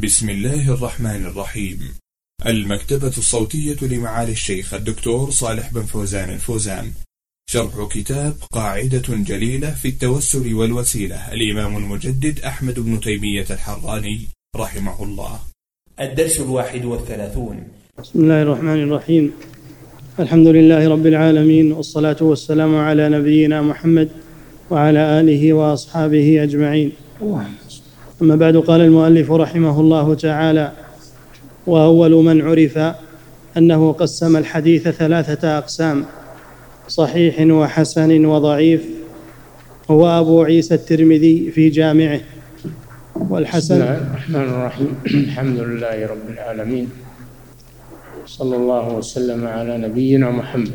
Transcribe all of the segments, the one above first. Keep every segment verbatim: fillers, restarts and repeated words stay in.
بسم الله الرحمن الرحيم. المكتبة الصوتية لمعالي الشيخ الدكتور صالح بن فوزان الفوزان، شرح كتاب قاعدة جليلة في التوسل والوسيلة، الإمام المجدد أحمد بن تيمية الحراني رحمه الله. الدرس الواحد والثلاثون. بسم الله الرحمن الرحيم. الحمد لله رب العالمين، والصلاة والسلام على نبينا محمد وعلى آله وأصحابه أجمعين. أما بعد، قال المؤلف رحمه الله تعالى: وأول من عرف أنه قسم الحديث ثلاثة أقسام: صحيح وحسن وضعيف، هو أبو عيسى الترمذي في جامعه. والحسن. بسم الله الرحمن الرحيم. الحمد لله رب العالمين، صلى الله وسلم على نبينا محمد.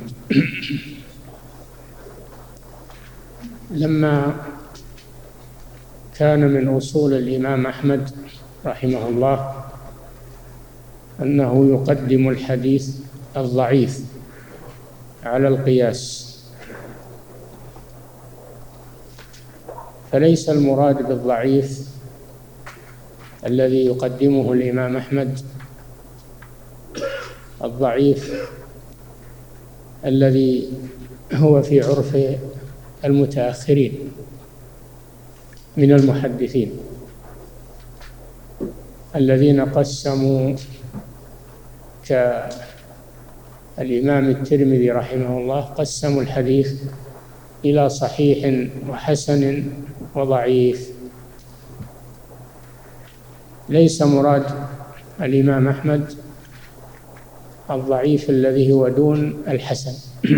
لما كان من أصول الإمام أحمد رحمه الله أنه يقدم الحديث الضعيف على القياس، فليس المراد بالضعيف الذي يقدمه الإمام أحمد الضعيف الذي هو في عرف المتأخرين من المحدثين الذين قسموا كالإمام الترمذي رحمه الله، قسموا الحديث إلى صحيح وحسن وضعيف. ليس مراد الإمام أحمد الضعيف الذي هو دون الحسن،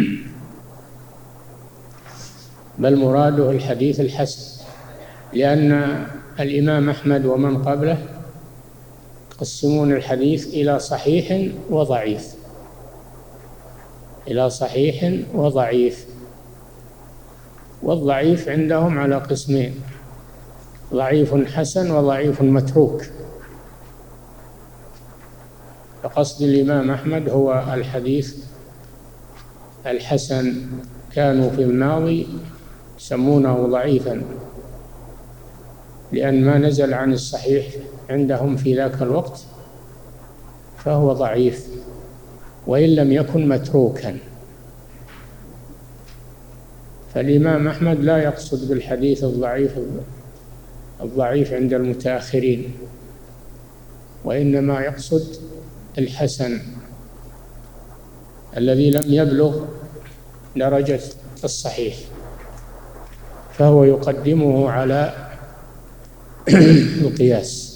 بل مراده الحديث الحسن، لأن الإمام أحمد ومن قبله يقسمون الحديث إلى صحيح وضعيف، إلى صحيح وضعيف. والضعيف عندهم على قسمين: ضعيف حسن وضعيف متروك. فقصد الإمام أحمد هو الحديث الحسن، كانوا في الماضي يسمونه ضعيفا لأن ما نزل عن الصحيح عندهم في ذاك الوقت، فهو ضعيف وإن لم يكن متروكا. فالإمام أحمد لا يقصد بالحديث الضعيف الضعيف عند المتأخرين، وإنما يقصد الحسن الذي لم يبلغ درجة الصحيح، فهو يقدمه على القياس.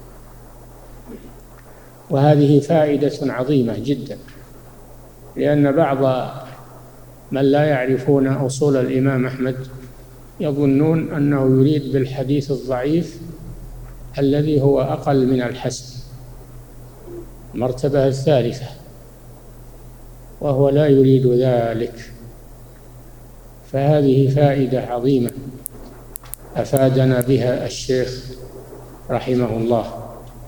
وهذه فائدة عظيمة جدا، لأن بعض من لا يعرفون أصول الإمام أحمد يظنون أنه يريد بالحديث الضعيف الذي هو أقل من الحسن، المرتبة الثالثة، وهو لا يريد ذلك. فهذه فائدة عظيمة أفادنا بها الشيخ رحمه الله.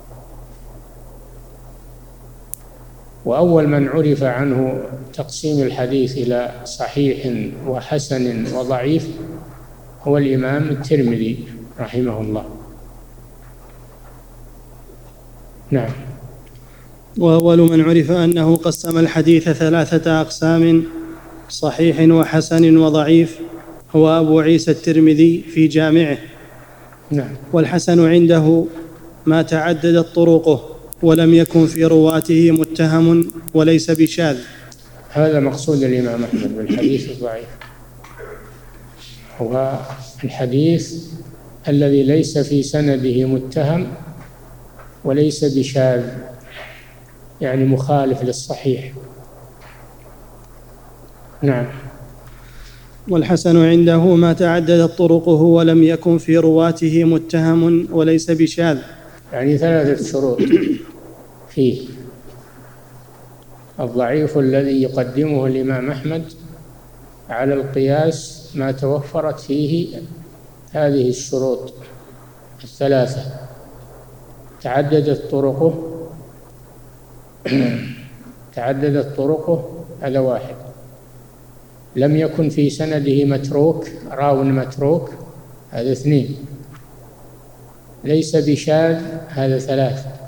وأول من عرف عنه تقسيم الحديث إلى صحيح وحسن وضعيف هو الإمام الترمذي رحمه الله. نعم. وأول من عرف أنه قسم الحديث ثلاثة أقسام: صحيح وحسن وضعيف، هو أبو عيسى الترمذي في جامعه. نعم. والحسن عنده ما تعددت طرقه ولم يكن في رواته متهم وليس بشاذ. هذا مقصود الإمام أحمد بالحديث الضعيف، هو الحديث الذي ليس في سنده متهم وليس بشاذ، يعني مخالف للصحيح. نعم. والحسن عنده ما تعددت طرقه ولم يكن في رواته متهم وليس بشاذ، يعني ثلاثة شروط فيه: الضعيف الذي يقدمه الإمام أحمد على القياس ما توفرت فيه هذه الشروط الثلاثة: تعددت طرقه تعددت طرقه هذا واحد، لم يكن في سنده متروك راو متروك هذا اثنين، ليس بشاذ هذا ثلاث،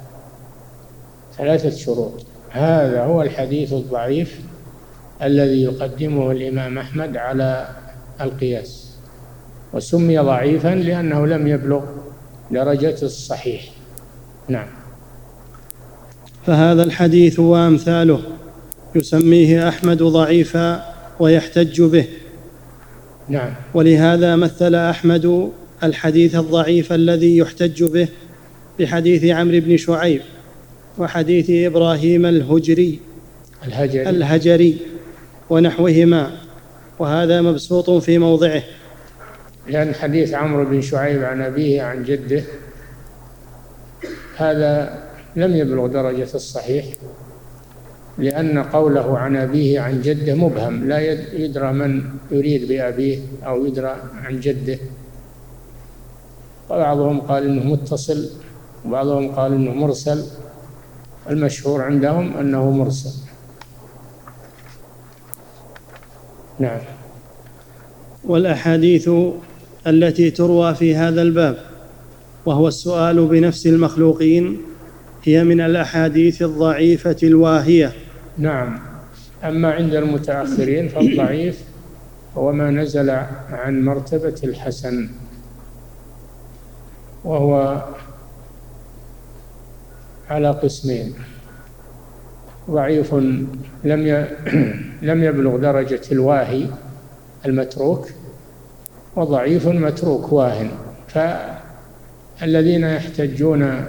ثلاثة شروط. هذا هو الحديث الضعيف الذي يقدمه الإمام أحمد على القياس، وسمي ضعيفا لأنه لم يبلغ درجة الصحيح. نعم. فهذا الحديث وأمثاله يسميه أحمد ضعيفا ويحتج به. نعم. ولهذا مثل أحمد الحديث الضعيف الذي يحتج به بحديث عمرو بن شعيب وحديث إبراهيم الهجري الهجري, الهجري ونحوهما، وهذا مبسوط في موضعه، لأن حديث عمرو بن شعيب عن أبيه عن جده هذا لم يبلغ درجة الصحيح، لأن قوله عن أبيه عن جده مبهم، لا يدرى من يريد بأبيه أو يدرى عن جده. وبعضهم قال إنه متصل وبعضهم قال إنه مرسل، المشهور عندهم أنه مرسل. نعم. والأحاديث التي تروى في هذا الباب وهو السؤال بنفس المخلوقين هي من الأحاديث الضعيفة الواهية. نعم. أما عند المتأخرين فالضعيف هو ما نزل عن مرتبة الحسن، وهو على قسمين: ضعيف لم لم يبلغ درجة الواهي المتروك، وضعيف متروك واهن. فالذين يحتجون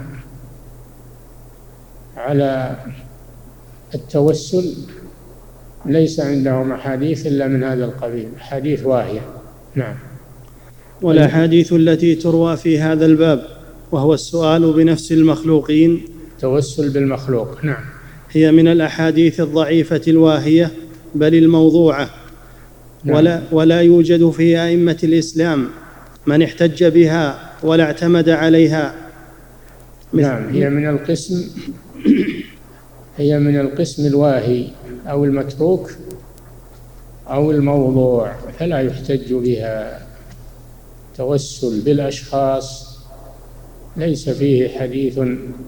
على التوسل ليس عندهم أحاديث إلا من هذا القبيل، حديث واهية. نعم. والأحاديث التي تروى في هذا الباب وهو السؤال بنفس المخلوقين، توسل بالمخلوق، نعم، هي من الأحاديث الضعيفة الواهية بل الموضوعة. نعم. ولا, ولا يوجد في أئمة الإسلام من احتج بها ولا اعتمد عليها. نعم. هي من القسم هي من القسم الواهي أو المتروك أو الموضوع، فلا يحتج بها. توسل بالأشخاص ليس فيه حديث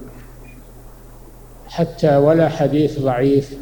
حتى ولا حديث ضعيف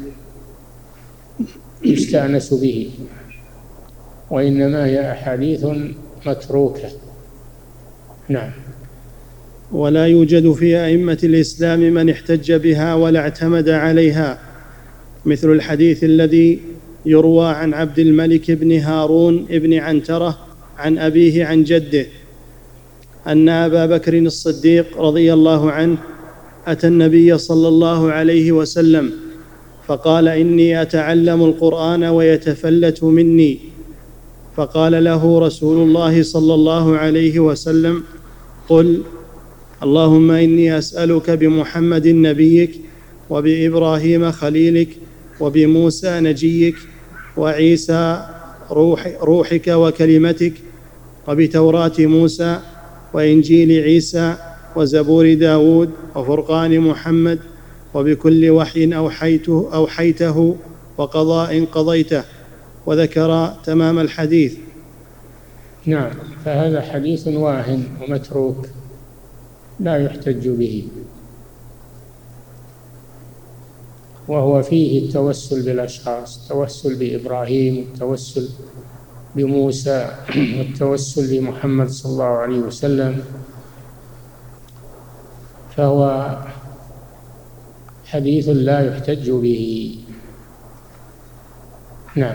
يستأنس به، وإنما هي أحاديث متروكة. نعم. ولا يوجد في أئمة الإسلام من احتج بها ولا اعتمد عليها، مثل الحديث الذي يروى عن عبد الملك بن هارون بن عنترة عن أبيه عن جده أن أبا بكر الصديق رضي الله عنه أتى النبي صلى الله عليه وسلم فقال: إني أتعلم القرآن ويتفلت مني. فقال له رسول الله صلى الله عليه وسلم: قل اللهم إني أسألك بمحمد نبيك وبإبراهيم خليلك وبموسى نجيك وعيسى روح روحك وكلمتك وبتوراة موسى وإنجيل عيسى وزبور داود وفرقان محمد وبكل وحي أوحيته, أوحيته وقضاء قضيته، وذكر تمام الحديث. نعم. فهذا حديث واهن ومتروك لا يحتج به، وهو فيه التوسل بالأشخاص، التوسل بإبراهيم والتوسل بموسى والتوسل بمحمد صلى الله عليه وسلم، فهو حديث لا يحتج به. نعم.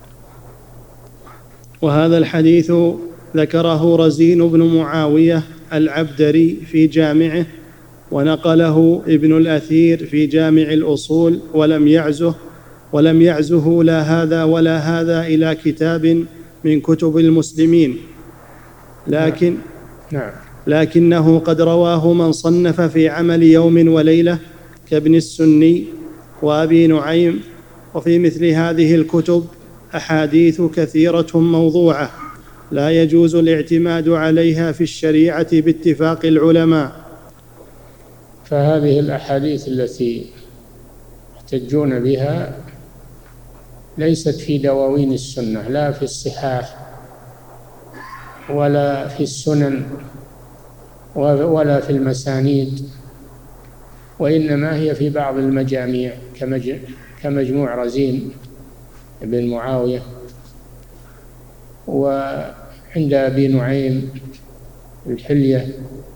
وهذا الحديث ذكره رزين بن معاوية العبدري في جامعه، ونقله ابن الأثير في جامع الأصول، ولم يعزه ولم يعزه لا هذا ولا هذا إلى كتاب من كتب المسلمين، لكن نعم. لكنه قد رواه من صنف في عمل يوم وليلة كابن السني وأبي نعيم. وفي مثل هذه الكتب أحاديث كثيرة موضوعة لا يجوز الاعتماد عليها في الشريعة باتفاق العلماء. فهذه الأحاديث التي يحتجون بها ليست في دواوين السنة، لا في الصحاح ولا في السنن ولا في المسانيد، وإنما هي في بعض المجاميع كمجموع رزين بن معاوية، وعند أبي نعيم الحلية،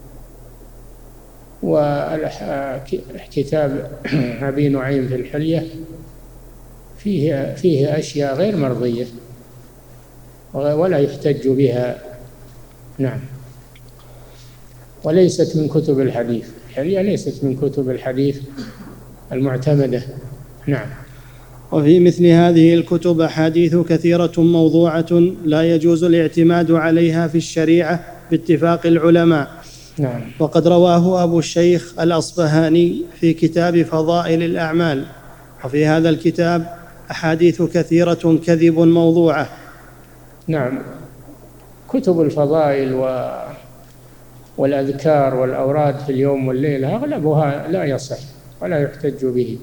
وكتاب أبي نعيم في الحلية فيه فيه أشياء غير مرضية ولا يحتج بها. نعم. وليست من كتب الحديث، الحلية ليست من كتب الحديث المعتمدة. نعم. وفي مثل هذه الكتب أحاديث كثيرة موضوعة لا يجوز الاعتماد عليها في الشريعة باتفاق العلماء. نعم. وقد رواه أبو الشيخ الأصبهاني في كتاب فضائل الأعمال، وفي هذا الكتاب أحاديث كثيرة كذب موضوعة. نعم. كتب الفضائل و... والأذكار والأوراد في اليوم والليلة أغلبها لا يصح ولا يحتج به.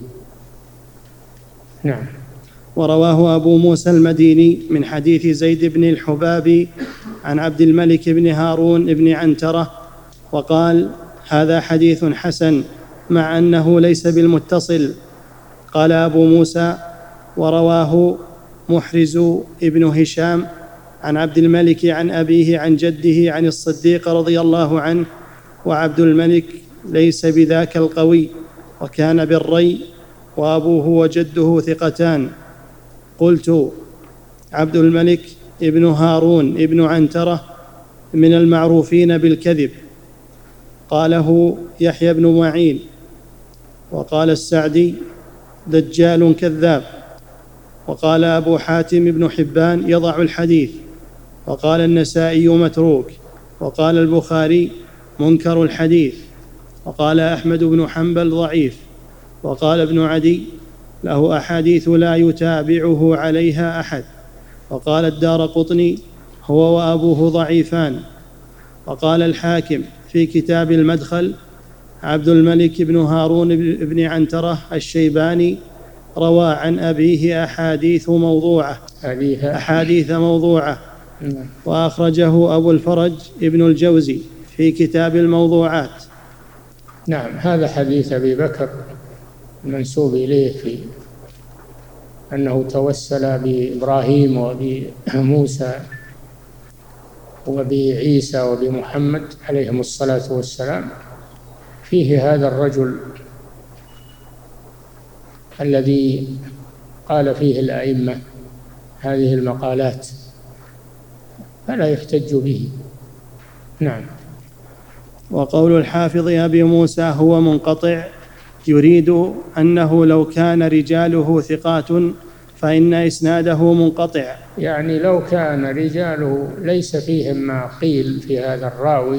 نعم. ورواه أبو موسى المديني من حديث زيد بن الحباب عن عبد الملك بن هارون بن عنترة وقال: هذا حديث حسن مع أنه ليس بالمتصل. قال أبو موسى: ورواه محرز ابن هشام عن عبد الملك عن أبيه عن جده عن الصديق رضي الله عنه، وعبد الملك ليس بذاك القوي، وكان بالري، وأبوه وجده ثقتان. قلت: عبد الملك ابن هارون ابن عنترة من المعروفين بالكذب. قاله يحيى بن معين. وقال السعدي: دجال كذاب. وقال أبو حاتم بن حبان: يضع الحديث. وقال النسائي: متروك. وقال البخاري: منكر الحديث. وقال أحمد بن حنبل: ضعيف. وقال ابن عدي: له أحاديث لا يتابعه عليها أحد. وقال الدارقطني: هو وأبوه ضعيفان. وقال الحاكم في كتاب المدخل: عبد الملك بن هارون بن عنترة الشيباني روى عن أبيه أحاديث موضوعة أحاديث موضوعة وأخرجه أبو الفرج ابن الجوزي في كتاب الموضوعات. نعم. هذا حديث أبي بكر المنسوب إليه في أنه توسل بإبراهيم وبموسى وبعيسى وبمحمد عليهم الصلاة والسلام، فيه هذا الرجل الذي قال فيه الأئمة هذه المقالات، فلا يحتج به. نعم. وقول الحافظ أبي موسى هو منقطع يريد أنه لو كان رجاله ثقات فإن إسناده منقطع، يعني لو كان رجاله ليس فيهم ما قيل في هذا الراوي،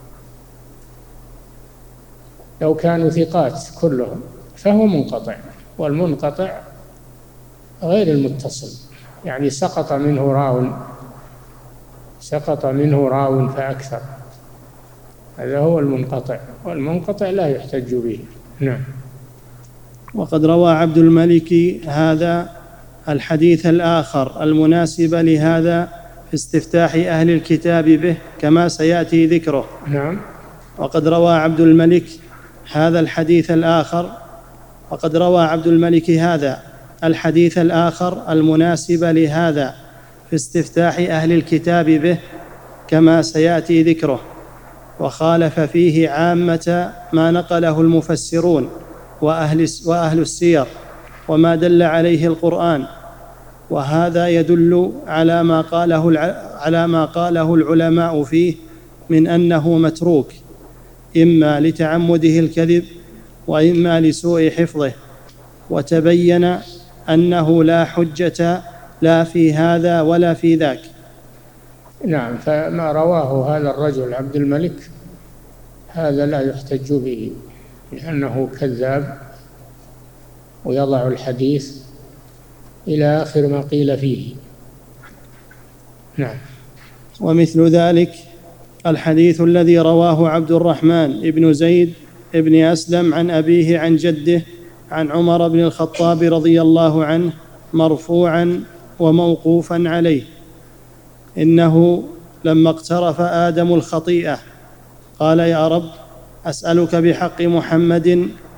لو كانوا ثقات كلهم فهو منقطع. والمنقطع غير المتصل، يعني سقط منه راو سقط منه راو فأكثر، هذا هو المنقطع، والمنقطع لا يحتج به. نعم. وقد روى عبد الملك هذا الحديث الآخر المناسب لهذا في استفتاح أهل الكتاب به كما سيأتي ذكره. نعم. وقد روى عبد الملك هذا الحديث الآخر وقد روى عبد الملك هذا الحديث الآخر المناسب لهذا في استفتاح أهل الكتاب به كما سيأتي ذكره، وخالف فيه عامة ما نقله المفسرون وأهل, وأهل السير وما دل عليه القرآن، وهذا يدل على ما قاله على ما قاله العلماء فيه من أنه متروك، إما لتعمده الكذب وإما لسوء حفظه، وتبين أنه لا حجة لا في هذا ولا في ذاك. نعم. فما رواه هذا الرجل عبد الملك هذا لا يحتج به، لأنه كذاب ويضع الحديث إلى آخر ما قيل فيه. نعم. ومثل ذلك الحديث الذي رواه عبد الرحمن بن زيد بن أسلم عن أبيه عن جده عن عمر بن الخطاب رضي الله عنه مرفوعا وموقوفا عليه: إنه لما اقترف آدم الخطيئة قال: يا رب، أسألك بحق محمد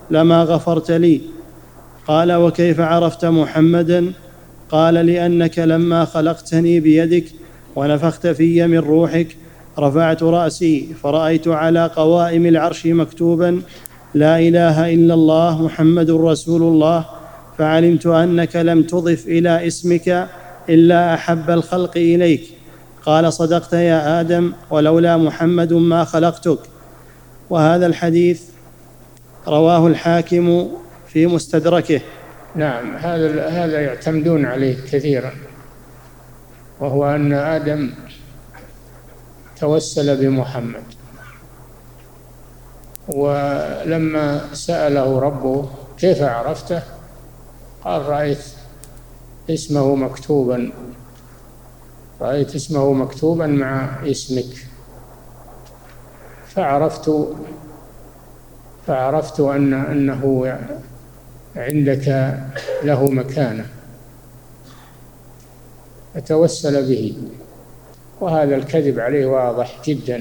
لما غفرت لي. قال: وكيف عرفت محمدا؟ قال: لأنك لما خلقتني بيدك ونفخت في من روحك رفعت رأسي فرأيت على قوائم العرش مكتوبا: لا إله إلا الله محمد رسول الله، فعلمت أنك لم تضف إلى اسمك إلا أحب الخلق إليك. قال: صدقت يا آدم، ولولا محمد ما خلقتك. وهذا الحديث رواه الحاكم في مستدركه. نعم، هذا هذا يعتمدون عليه كثيرا، وهو أن آدم توسل بمحمد، ولما سأله ربه: كيف عرفته؟ قال: رأيت اسمه مكتوبا رأيت اسمه مكتوبا مع اسمك، فعرفت فعرفت أن أنه عندك له مكانة، فتوسل به. وهذا الكذب عليه واضح جدا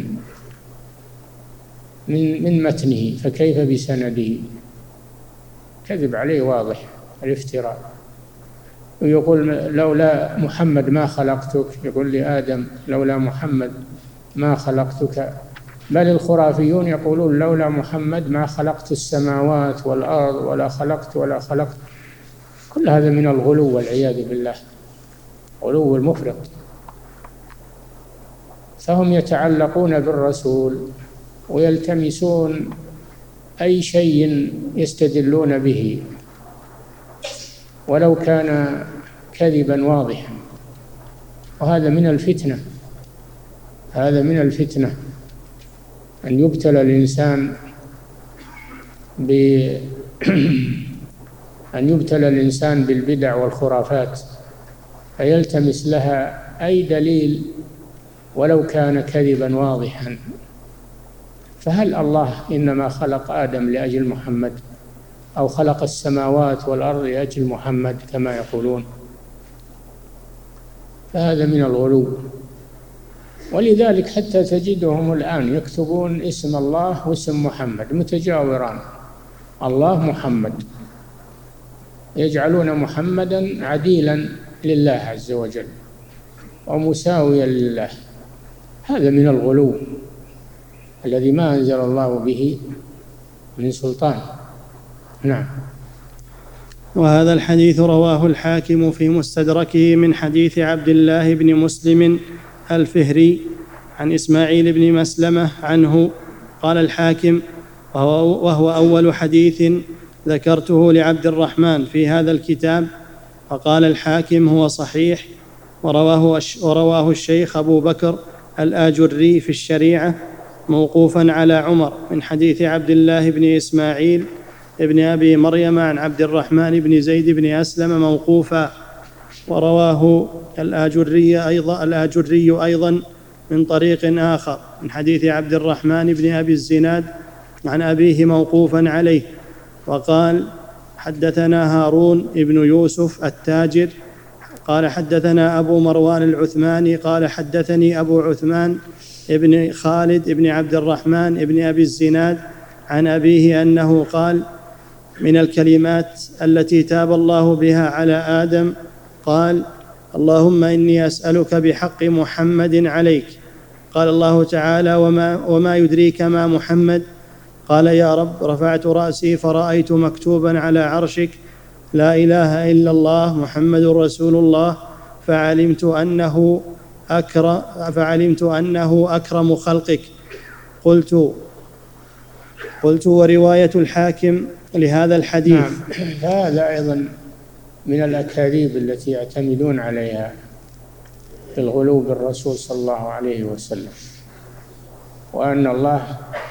من من متنه، فكيف بسنده؟ كذب عليه واضح، الافتراء. ويقول: لولا محمد ما خلقتك. يقول لآدم: لولا محمد ما خلقتك. بل الخرافيون يقولون: لولا محمد ما خلقت السماوات والأرض ولا خلقت ولا خلقت. كل هذا من الغلو والعياذ بالله، غلو المفرط. فهم يتعلقون بالرسول ويلتمسون أي شيء يستدلون به ولو كان كذبا واضحا، وهذا من الفتنة هذا من الفتنة أن يبتلى الإنسان ب أن يبتلى الإنسان بالبدع والخرافات فيلتمس لها أي دليل ولو كان كذبا واضحا. فهل الله إنما خلق آدم لأجل محمد، أو خلق السماوات والأرض لأجل محمد كما يقولون؟ فهذا من الغلو. ولذلك حتى تجدهم الآن يكتبون اسم الله واسم محمد متجاوران، الله محمد، يجعلون محمدا عديلا لله عز وجل ومساويا لله. هذا من الغلو الذي ما أنزل الله به من سلطان. نعم. وهذا الحديث رواه الحاكم في مستدركه من حديث عبد الله بن مسلم الفهري عن إسماعيل بن مسلمة عنه. قال الحاكم: وهو, وهو أول حديث ذكرته لعبد الرحمن في هذا الكتاب. فقال الحاكم: هو صحيح. ورواه, ورواه الشيخ أبو بكر الآجري في الشريعة موقوفا على عمر من حديث عبد الله بن إسماعيل ابن أبي مريم عن عبد الرحمن بن زيد بن أسلم موقوفا. ورواه الآجري أيضا, الآجري أيضا من طريق آخر من حديث عبد الرحمن بن أبي الزناد عن أبيه موقوفا عليه. وقال: حدثنا هارون ابن يوسف التاجر قال: حدثنا أبو مروان العثماني قال: حدثني أبو عثمان ابن خالد ابن عبد الرحمن ابن أبي الزناد عن أبيه أنه قال: من الكلمات التي تاب الله بها على آدم قال: اللهم إني أسألك بحق محمد عليك. قال الله تعالى: وما, وما يدريك ما محمد؟ قال: يا رب، رفعت رأسي فرأيت مكتوبا على عرشك: لا إله إلا الله محمد رسول الله، فعلمت أنه أكرم, فعلمت أنه أكرم خلقك. قلت قلت ورواية الحاكم لهذا الحديث. نعم. هذا أيضا من الأكاذيب التي يعتمدون عليها في الغلو بالرسول صلى الله عليه وسلم، وأن الله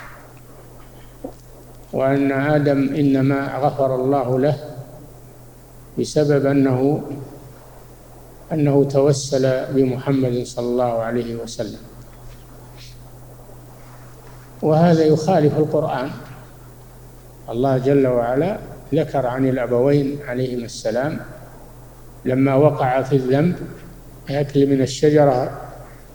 وأن آدم إنما غفر الله له بسبب أنه أنه توسل بمحمد صلى الله عليه وسلم. وهذا يخالف القرآن. الله جل وعلا ذكر عن الأبوين عليهما السلام لما وقع في الذنب يأكل من الشجرة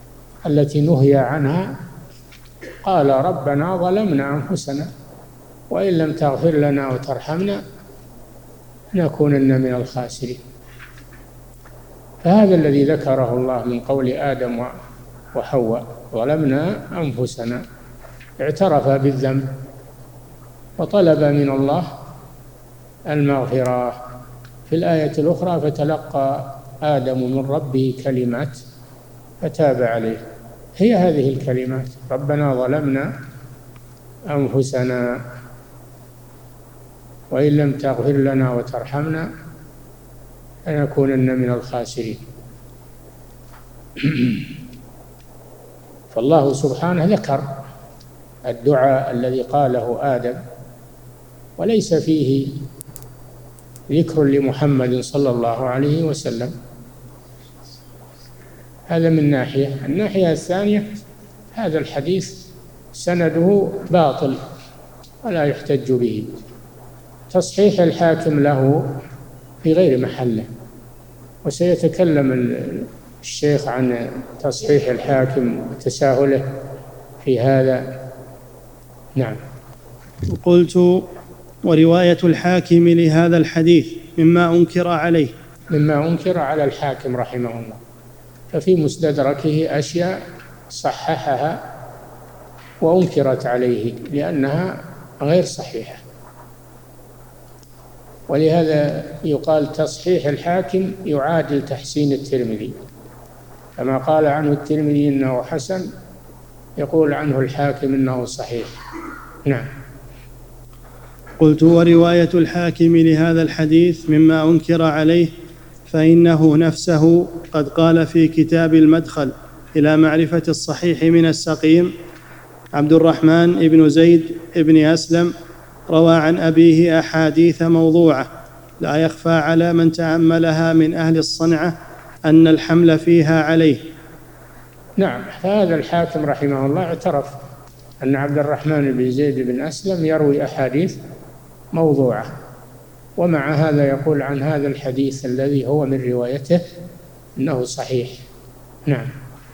التي نهي عنها، قال: ربنا ظلمنا أنفسنا وإن لم تغفر لنا وترحمنا لنكونن من الخاسرين. فهذا الذي ذكره الله من قول آدم وحواء: ظلمنا أنفسنا، اعترف بالذنب وطلب من الله المغفرة. في الآية الأخرى: فتلقى آدم من ربه كلمات فتاب عليه. هي هذه الكلمات: ربنا ظلمنا أنفسنا وإن لم تغفر لنا وترحمنا لنكونن من الخاسرين. فالله سبحانه ذكر الدعاء الذي قاله آدم، وليس فيه ذكر لمحمد صلى الله عليه وسلم. هذا من ناحية. الناحية الثانية: هذا الحديث سنده باطل ولا يحتج به. تصحيح الحاكم له في غير محله، وسيتكلم الشيخ عن تصحيح الحاكم وتساهله في هذا. نعم. قلت: ورواية الحاكم لهذا الحديث مما أنكر عليه مما أنكر على الحاكم رحمه الله، ففي مستدركه أشياء صححها وأنكرت عليه لأنها غير صحيحة، ولهذا يقال تصحيح الحاكم يعادل تحسين الترمذي، كما قال عنه الترمذي إنه حسن يقول عنه الحاكم إنه صحيح. نعم. قلت: ورواية الحاكم لهذا الحديث مما أنكر عليه، فإنه نفسه قد قال في كتاب المدخل إلى معرفة الصحيح من السقيم: عبد الرحمن بن زيد بن أسلم روى عن أبيه أحاديث موضوعة لا يخفى على من تأملها من أهل الصنعة أن الحمل فيها عليه. نعم. فهذا الحاكم رحمه الله اعترف أن عبد الرحمن بن زيد بن أسلم يروي أحاديث موضوعة، ومع هذا يقول عن هذا الحديث الذي هو من روايته إنه صحيح. نعم.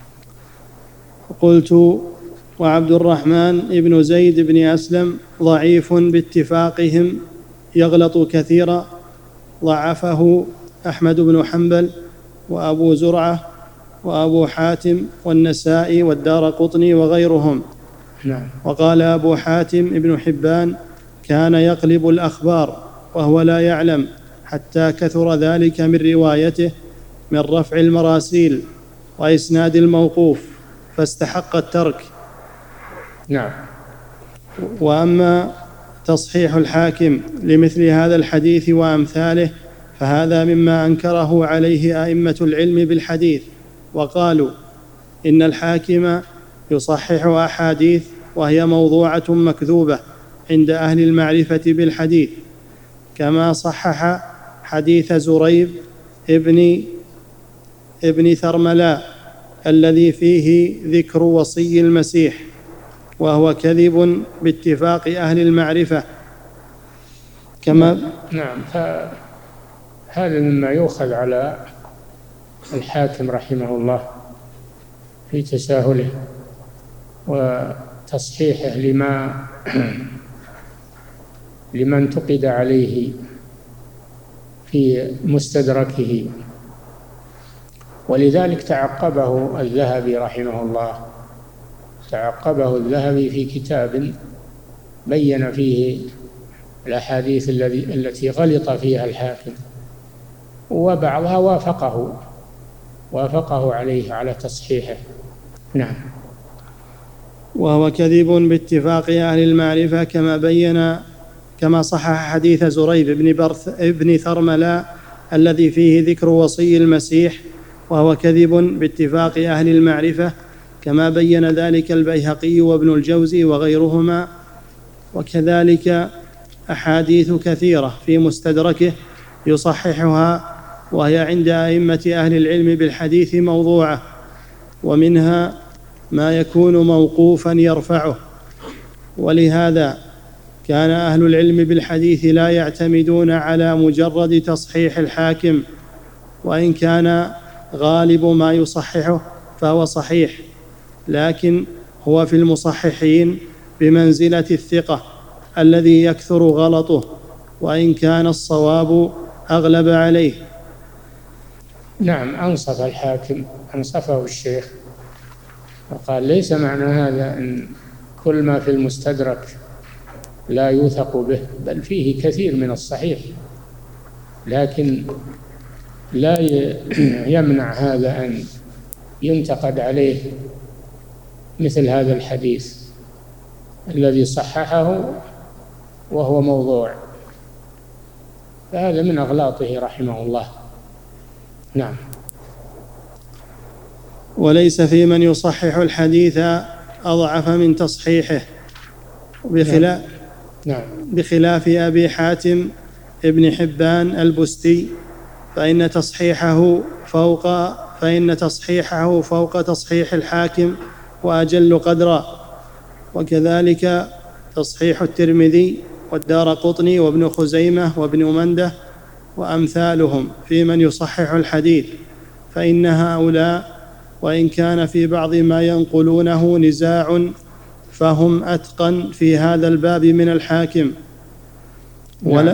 قلت: وعبد الرحمن بن زيد بن أسلم ضعيف باتفاقهم، يغلط كثيرا، ضعفه أحمد بن حنبل وأبو زرعة وأبو حاتم والنسائي والدارقطني وغيرهم. نعم. وقال أبو حاتم ابن حبان: كان يقلب الأخبار وهو لا يعلم، حتى كثر ذلك من روايته من رفع المراسيل وإسناد الموقوف، فاستحق الترك. نعم. وأما تصحيح الحاكم لمثل هذا الحديث وأمثاله فهذا مما أنكره عليه أئمة العلم بالحديث، وقالوا إن الحاكم يصحح أحاديث وهي موضوعة مكذوبة عند أهل المعرفة بالحديث، كما صحح حديث زريب ابن ابن ثرملاء الذي فيه ذكر وصي المسيح، وهو كذب باتفاق أهل المعرفة. كما نعم. هذا مما يؤخذ على الحاكم رحمه الله في تساهله وتصحيحه لما لما انتقد عليه في مستدركه، ولذلك تعقبه الذهبي رحمه الله تعقبه الذهبي في كتاب بين فيه الأحاديث التي غلط فيها الحاكم، وبعضها وافقه وافقه عليه على تصحيحه. نعم. وهو كذب باتفاق أهل المعرفة، كما بين كما صحح حديث زريب بن, برث ابن ثرملاء الذي فيه ذكر وصي المسيح، وهو كذب باتفاق أهل المعرفة، كما بين ذلك البيهقي وابن الجوزي وغيرهما. وكذلك أحاديث كثيرة في مستدركه يصححها وهي عند أئمة أهل العلم بالحديث موضوعة، ومنها ما يكون موقوفا يرفعه. ولهذا كان أهل العلم بالحديث لا يعتمدون على مجرد تصحيح الحاكم، وإن كان غالب ما يصححه فهو صحيح، لكن هو في المصححين بمنزلة الثقة، الذي يكثر غلطه وإن كان الصواب أغلب عليه. نعم، أنصف الحاكم، أنصفه الشيخ، وقال ليس معنى هذا أن كل ما في المستدرك لا يوثق به، بل فيه كثير من الصحيح، لكن لا يمنع هذا أن ينتقد عليه مثل هذا الحديث الذي صححه وهو موضوع، فهذا من أغلاطه رحمه الله. نعم. وليس في من يصحح الحديث أضعف من تصحيحه، بخلاف, نعم. بخلاف أبي حاتم ابن حبان البستي، فإن تصحيحه فوق فإن تصحيحه فوق تصحيح الحاكم وأجل قدرا، وكذلك تصحيح الترمذي والدارقطني وابن خزيمة وابن منده وأمثالهم في من يصحح الحديث، فإن هؤلاء وإن كان في بعض ما ينقلونه نزاع فهم أتقن في هذا الباب من الحاكم. ولا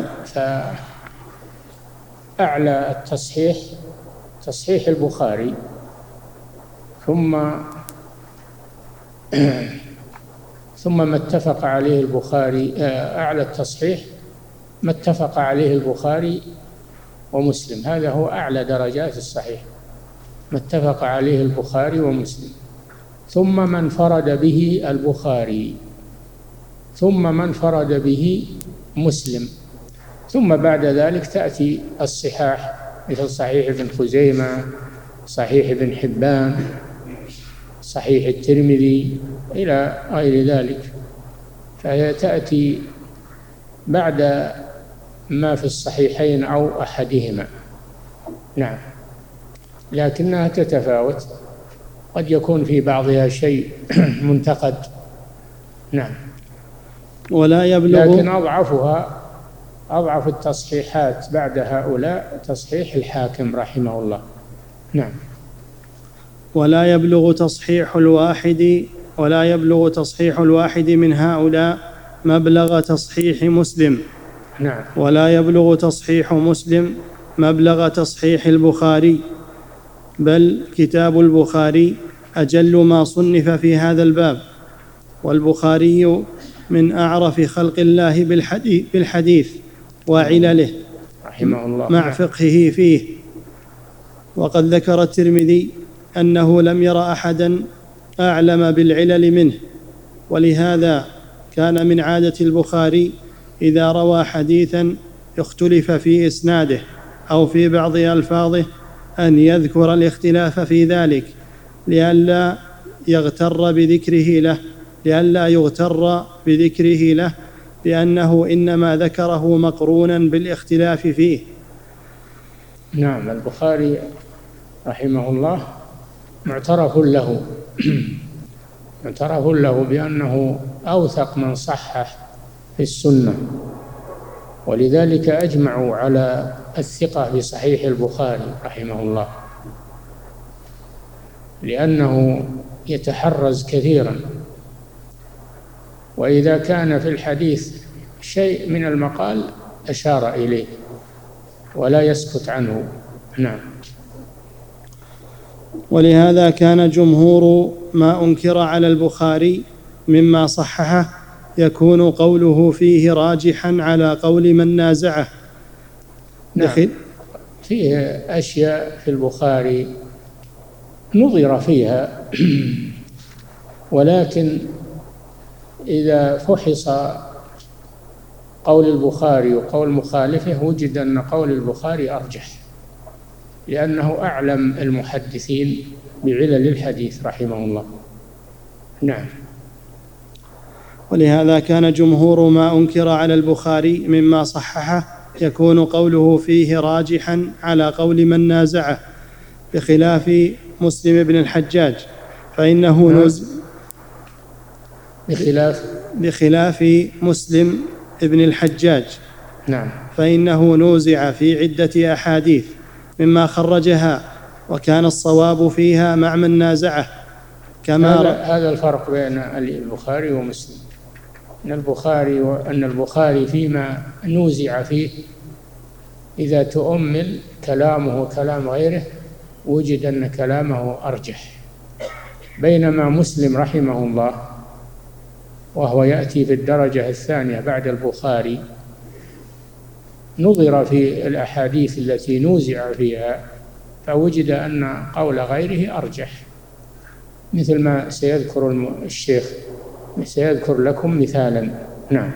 فأعلى التصحيح تصحيح البخاري، ثم ثم ما اتفق عليه البخاري، أعلى التصحيح ما اتفق عليه البخاري ومسلم، هذا هو أعلى درجات الصحيح، ما اتفق عليه البخاري ومسلم، ثم من انفرد به البخاري، ثم من انفرد به مسلم، ثم بعد ذلك تأتي الصحاح مثل صحيح ابن خزيمة، صحيح ابن حبان، صحيح الترمذي إلى غير ذلك، فهي تأتي بعد ما في الصحيحين أو أحدهما. نعم، لكنها تتفاوت، قد يكون في بعضها شيء منتقد. نعم. ولا يبلغ، لكن أضعفها أضعف التصحيحات بعد هؤلاء تصحيح الحاكم رحمه الله. نعم. ولا يبلغ تصحيح الواحد ولا يبلغ تصحيح الواحد من هؤلاء مبلغ تصحيح مسلم. نعم. ولا يبلغ تصحيح مسلم مبلغ تصحيح البخاري، بل كتاب البخاري أجل ما صنف في هذا الباب، والبخاري من أعرف خلق الله بالحديث وعلله رحمه الله مع فقهه فيه. وقد ذكر الترمذي أنه لم ير أحدا أعلم بالعلل منه، ولهذا كان من عادة البخاري إذا روى حديثا اختلف في إسناده أو في بعض ألفاظه أن يذكر الاختلاف في ذلك لئلا يغتر بذكره له لئلا يغتر بذكره له بأنه إنما ذكره مقرونا بالاختلاف فيه. نعم. البخاري رحمه الله معترف له معترف له بأنه أوثق من صحح في السنة، ولذلك أجمعوا على الثقة بصحيح البخاري رحمه الله، لأنه يتحرز كثيرا، وإذا كان في الحديث شيء من المقال أشار إليه ولا يسكت عنه. نعم. ولهذا كان جمهور ما أنكر على البخاري مما صححه يكون قوله فيه راجحا على قول من نازعه. نعم. فيه أشياء في البخاري نظر فيها ولكن إذا فحص قول البخاري وقول مخالفه وجد أن قول البخاري أرجح، لأنه أعلم المحدثين بعلل الحديث رحمه الله. نعم. ولهذا كان جمهور ما أنكر على البخاري مما صححه يكون قوله فيه راجحا على قول من نازعه، بخلاف مسلم بن الحجاج فإنه نز بخلاف بخلاف مسلم بن الحجاج نعم فإنه نوزع في عدة أحاديث مما خرجها، وكان الصواب فيها مع من نازعه. كما هذا, هذا الفرق بين البخاري ومسلم، أن البخاري وأن البخاري فيما نوزع فيه إذا تؤمل كلامه وكلام غيره وجد أن كلامه أرجح، بينما مسلم رحمه الله وهو يأتي في الدرجة الثانية بعد البخاري نظر في الأحاديث التي نوزع فيها فوجد أن قول غيره أرجح، مثل ما سيذكر الشيخ سيذكر لكم مثالا. نعم.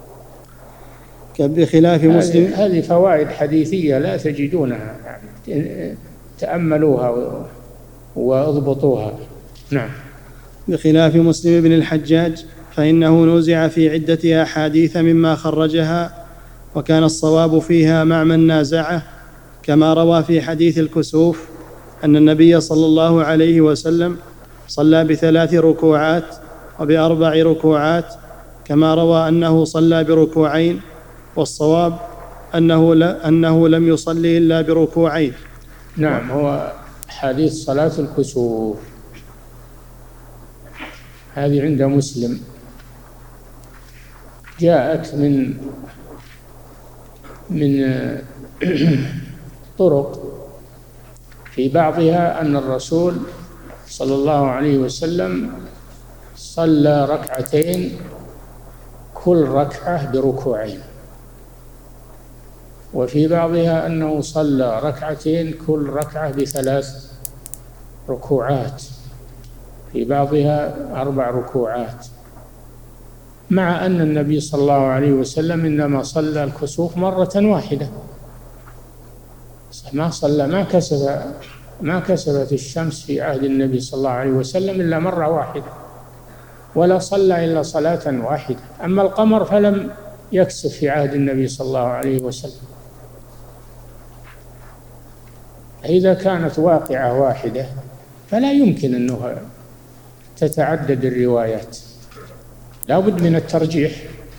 بخلاف مسلم. هذه فوائد حديثية لا تجدونها، يعني تأملوها واضبطوها. نعم. بخلاف مسلم بن الحجاج فإنه نوزع في عدة أحاديث مما خرجها وكان الصواب فيها مع من نازعه، كما روى في حديث الكسوف أن النبي صلى الله عليه وسلم صلى بثلاث ركوعات وبأربع ركوعات، كما روى أنه صلى بركوعين، والصواب أنه, لا أنه لم يصلي إلا بركوعين. نعم. هو حديث صلاة الكسوف هذه عند مسلم جاءت من من طرق، في بعضها أن الرسول صلى الله عليه وسلم صلى ركعتين كل ركعة بركوعين، وفي بعضها أنه صلى ركعتين كل ركعة بثلاث ركوعات، في بعضها أربع ركوعات، مع أن النبي صلى الله عليه وسلم إنما صلى الكسوف مرة واحدة، ما صلى ما كسب ما كسبت الشمس في عهد النبي صلى الله عليه وسلم إلا مرة واحدة، ولا صلى إلا صلاة واحدة. أما القمر فلم يكسف في عهد النبي صلى الله عليه وسلم. إذا كانت واقعة واحدة فلا يمكن أنه تتعدد الروايات، لا بد من الترجيح،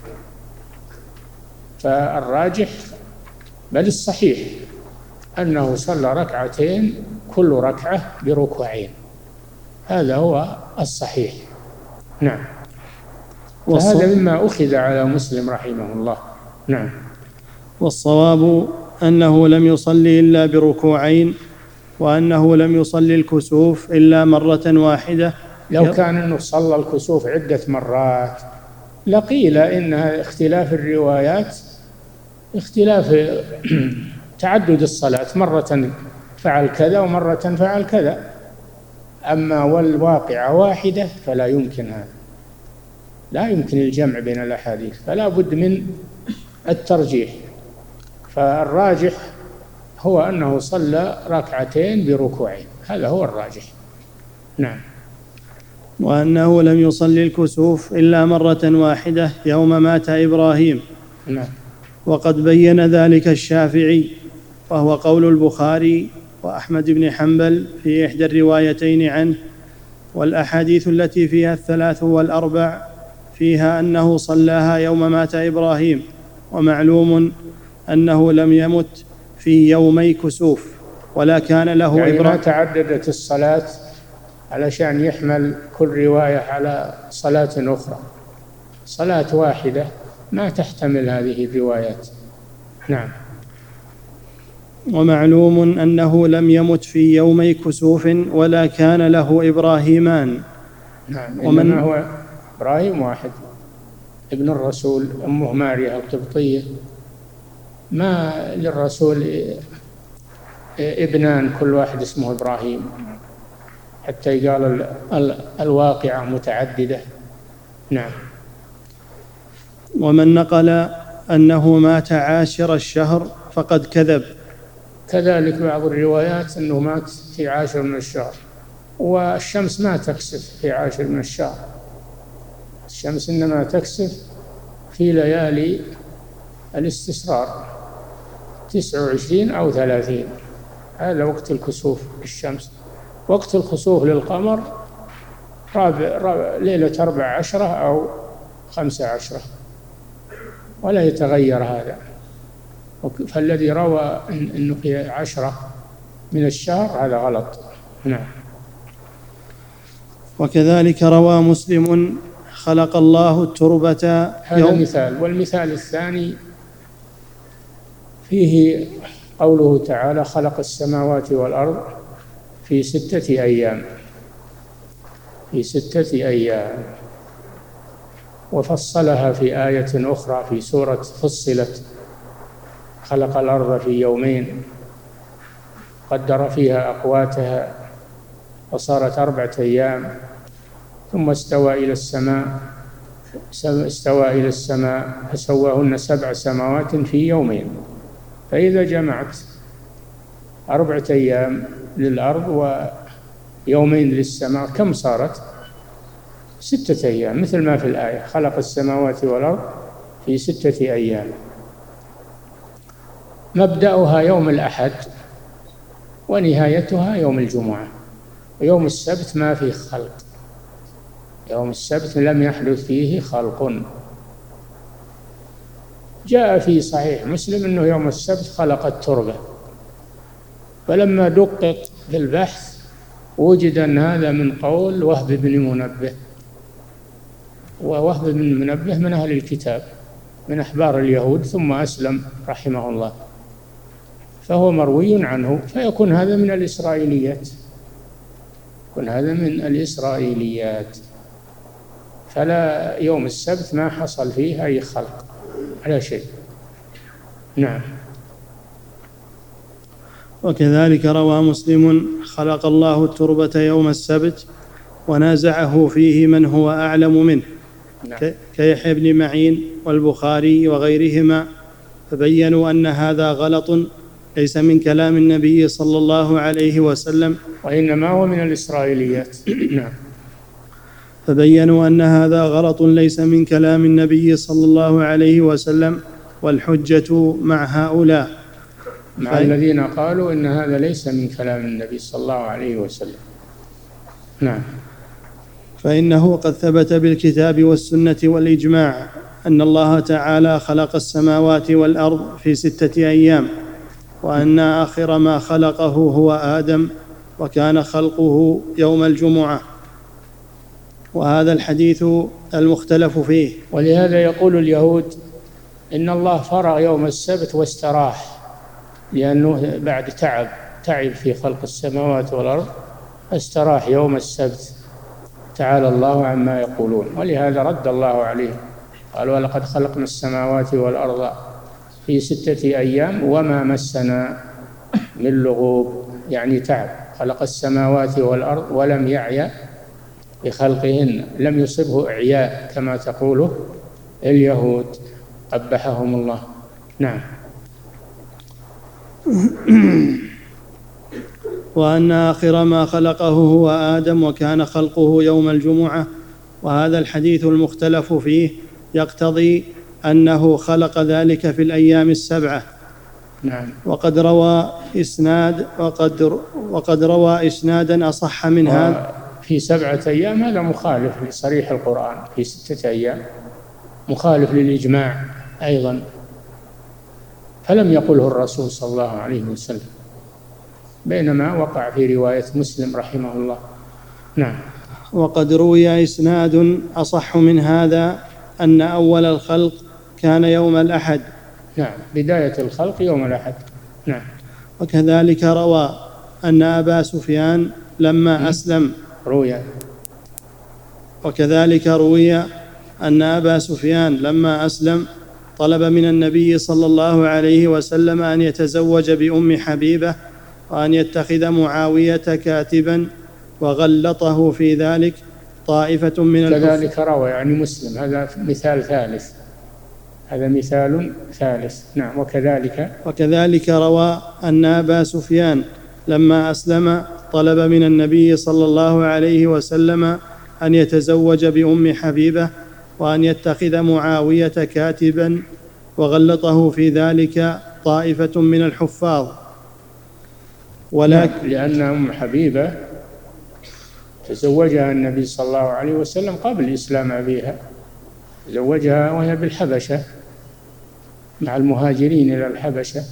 فالراجح بل الصحيح أنه صلى ركعتين كل ركعة بركوعين، هذا هو الصحيح. نعم. وهذا مما أخذ على مسلم رحمه الله. نعم. والصواب أنه لم يصلي إلا بركوعين، وأنه لم يصلي الكسوف إلا مرة واحدة. لو كان أنه صلى الكسوف عدة مرات لقيل إن اختلاف الروايات اختلاف تعدد الصلاة، مرة فعل كذا ومرة فعل كذا، أما والواقعة واحدة فلا يمكن هذا، لا يمكن الجمع بين الأحاديث، فلا بد من الترجيح. فالراجح هو أنه صلى ركعتين بركوعين، هذا هو الراجح. نعم. وأنه لم يصلي الكسوف إلا مرة واحدة يوم مات إبراهيم. نعم. وقد بين ذلك الشافعي، وهو قول البخاري وأحمد بن حنبل في إحدى الروايتين عنه، والأحاديث التي فيها الثلاث والأربع فيها أنه صلاها يوم مات إبراهيم، ومعلوم أنه لم يمت في يومي كسوف ولا كان له يعني إبراهيم. ما تعددت الصلاة علشان يحمل كل رواية على صلاة أخرى، صلاة واحدة ما تحتمل هذه الروايات. نعم. ومعلوم أنه لم يمت في يومي كسوف ولا كان له إبراهيمان. نعم. ومن هو إبراهيم واحد ابن الرسول، أمه ماريا القبطية، ما للرسول ابنان كل واحد اسمه إبراهيم حتى يقال الواقعة متعددة. نعم. ومن نقل أنه مات عاشر الشهر فقد كذب. كذلك بعض الروايات أنه مات في عاشر من الشهر، والشمس ما تكسف في عاشر من الشهر، الشمس إنما تكسف في ليالي الاستسرار تسعة وعشرين أو ثلاثين، هذا وقت الكسوف الشمس. وقت الخسوف للقمر رابع رابع ليلة أربع عشرة أو خمسة عشرة، ولا يتغير هذا. فالذي روى أنه في عشرة من الشهر هذا غلط. نعم. وكذلك روى مسلم خلق الله التربة هذا يوم مثال. والمثال الثاني فيه قوله تعالى خلق السماوات والأرض في ستة أيام في ستة أيام وفصلها في آية أخرى في سورة فصلت خلق الأرض في يومين قدر فيها أقواتها فصارت أربعة أيام ثم استوى إلى السماء استوى إلى السماء فسواهن سبع سماوات في يومين. فإذا جمعت أربعة أيام للأرض ويومين للسماء كم صارت؟ ستة أيام، مثل ما في الآية خلق السماوات والأرض في ستة أيام. مبدأها يوم الأحد ونهايتها يوم الجمعة. ويوم السبت ما فيه خلق، يوم السبت لم يحدث فيه خلق. جاء في صحيح مسلم أنه يوم السبت خلق التربة، فلما دقق في البحث وجد أن هذا من قول وهب بن منبه، ووهب بن منبه من أهل الكتاب من أحبار اليهود ثم أسلم رحمه الله، فهو مروي عنه، فيكون هذا من الإسرائيليات يكون هذا من الإسرائيليات. فلا يوم السبت ما حصل فيه أي خلق على شيء. نعم. وكذلك روى مسلم خلق الله التربة يوم السبت ونازعه فيه من هو أعلم منه، نعم. كيحيى بن معين والبخاري وغيرهما، فبينوا أن هذا غلط ليس من كلام النبي صلى الله عليه وسلم، وإنما هو من الإسرائيليات. نعم. فبينوا أن هذا غلط ليس من كلام النبي صلى الله عليه وسلم، والحجة مع هؤلاء، مع ف... الذين قالوا إن هذا ليس من كلام النبي صلى الله عليه وسلم. نعم. فإنه قد ثبت بالكتاب والسنة والإجماع أن الله تعالى خلق السماوات والأرض في ستة أيام، وأن آخر ما خلقه هو آدم، وكان خلقه يوم الجمعة، وهذا الحديث المختلف فيه. ولهذا يقول اليهود إن الله فرغ يوم السبت واستراح، لأنه بعد تعب تعب في خلق السماوات والأرض استراح يوم السبت، تعالى الله عما يقولون. ولهذا رد الله عليه قال ولقد خلقنا السماوات والأرض في ستة أيام وما مسنا من لغوب، يعني تعب، خلق السماوات والأرض ولم يعي بخلقهن، لم يصبه إعياء كما تقوله اليهود قبحهم الله. نعم. وأن آخر ما خلقه هو آدم، وكان خلقه يوم الجمعة، وهذا الحديث المختلف فيه يقتضي أنه خلق ذلك في الأيام السبعة. نعم. وقد روى إسناد وقد وقد روى إسنادا أصح من هذا في سبعة أيام، هذا مخالف لصريح القرآن، في ستة أيام مخالف للإجماع أيضا، فلم يقله الرسول صلى الله عليه وسلم، بينما وقع في رواية مسلم رحمه الله. نعم. وقد روي إسناد أصح من هذا أن أول الخلق كان يوم الأحد. نعم، بداية الخلق يوم الأحد. نعم. وكذلك روى أن أبا سفيان لما أسلم روي وكذلك روي أن أبا سفيان لما أسلم طلب من النبي صلى الله عليه وسلم أن يتزوج بأم حبيبة وأن يتخذ معاوية كاتبا، وغلطه في ذلك طائفة من الكفار. كذلك روى يعني مسلم، هذا مثال ثالث، هذا مثال ثالث. نعم. وكذلك وكذلك روى أن أبا سفيان لما أسلم طلب من النبي صلى الله عليه وسلم أن يتزوج بأم حبيبة وأن يتخذ معاوية كاتبا، وغلطه في ذلك طائفة من الحفاظ. ولكن لأن أم حبيبة تزوجها النبي صلى الله عليه وسلم قبل إسلام أبيها، تزوجها وهي بالحبشة مع المهاجرين إلى الحبشة،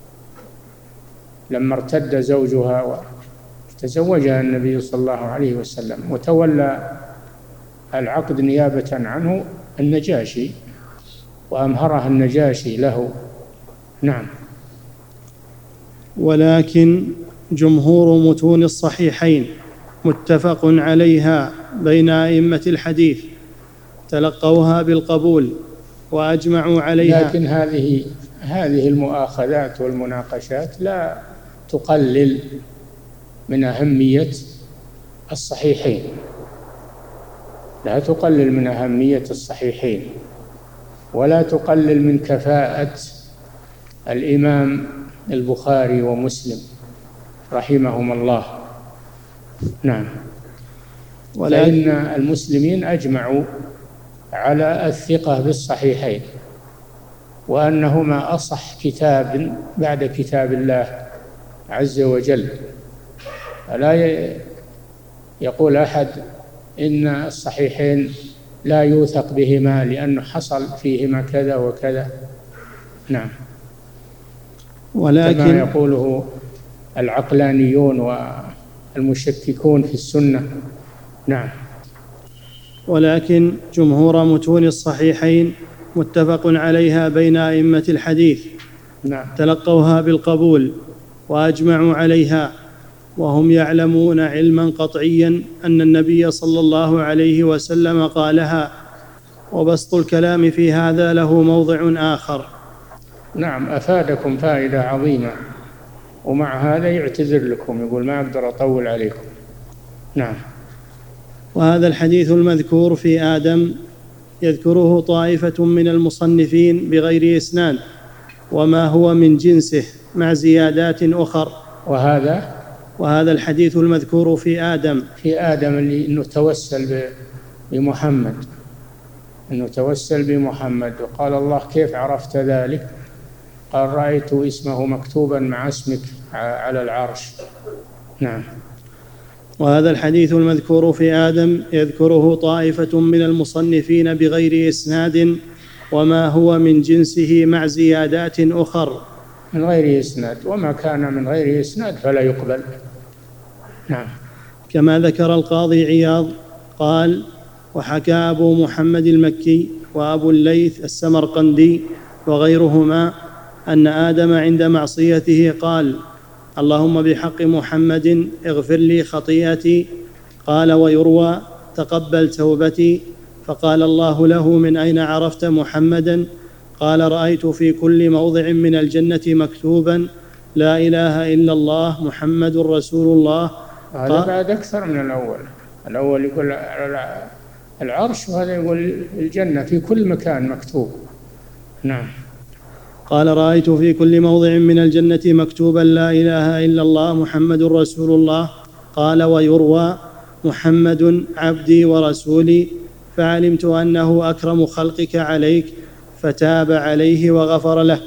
لما ارتد زوجها تزوجها النبي صلى الله عليه وسلم، وتولى العقد نيابة عنه النجاشي، وأمهرها النجاشي له. نعم. ولكن جمهور متون الصحيحين متفق عليها بين أئمة الحديث تلقوها بالقبول وأجمعوا عليها. لكن هذه هذه المؤاخذات والمناقشات لا تقلل من أهمية الصحيحين، لا تقلل من أهمية الصحيحين، ولا تقلل من كفاءة الإمام البخاري ومسلم رحمهما الله. نعم. ولكن المسلمين أجمعوا على الثقة بالصحيحين، وأنهما أصح كتاب بعد كتاب الله عز وجل. لا يقول أحد إن الصحيحين لا يوثق بهما لأنه حصل فيهما كذا وكذا. نعم. ولكن كما يقوله العقلانيون والمشككون في السنة. نعم. ولكن جمهور متون الصحيحين متفق عليها بين أئمة الحديث. نعم. تلقوها بالقبول وأجمعوا عليها، وهم يعلمون علما قطعيا أن النبي صلى الله عليه وسلم قالها، وبسط الكلام في هذا له موضع آخر. نعم. أفادكم فائدة عظيمة، ومع هذا يعتذر لكم، يقول ما أقدر أطول عليكم. نعم. وهذا الحديث المذكور في آدم يذكره طائفة من المصنفين بغير إسناد، وما هو من جنسه مع زيادات أخر. وهذا وهذا الحديث المذكور في آدم في آدم اللي إنه توسل بمحمد، إنه توسل بمحمد، وقال الله كيف عرفت ذلك؟ قال رأيت اسمه مكتوبا مع اسمك على العرش. نعم. وهذا الحديث المذكور في آدم يذكره طائفة من المصنفين بغير إسناد، وما هو من جنسه مع زيادات أخر. من غير إسناد، وما كان من غير إسناد فلا يقبل. نعم. كما ذكر القاضي عياض قال: وحكى أبو محمد المكي وأبو الليث السمرقندي وغيرهما أن آدم عند معصيته قال: اللهم بحق محمد اغفر لي خطيئتي. قال: ويروى: تقبل توبتي. فقال الله له: من أين عرفت محمدا؟ قال: رأيت في كل موضع من الجنة مكتوبا لا إله إلا الله محمد رسول الله. هذا بعد أكثر من الأول. الأول يقول العرش، وهذا يقول الجنة في كل مكان مكتوب. نعم. قال: رأيت في كل موضع من الجنة مكتوبا لا إله إلا الله محمد رسول الله. قال: ويروى: محمد عبدي ورسولي، فعلمت أنه أكرم خلقك عليك فتاب عليه وغفر له.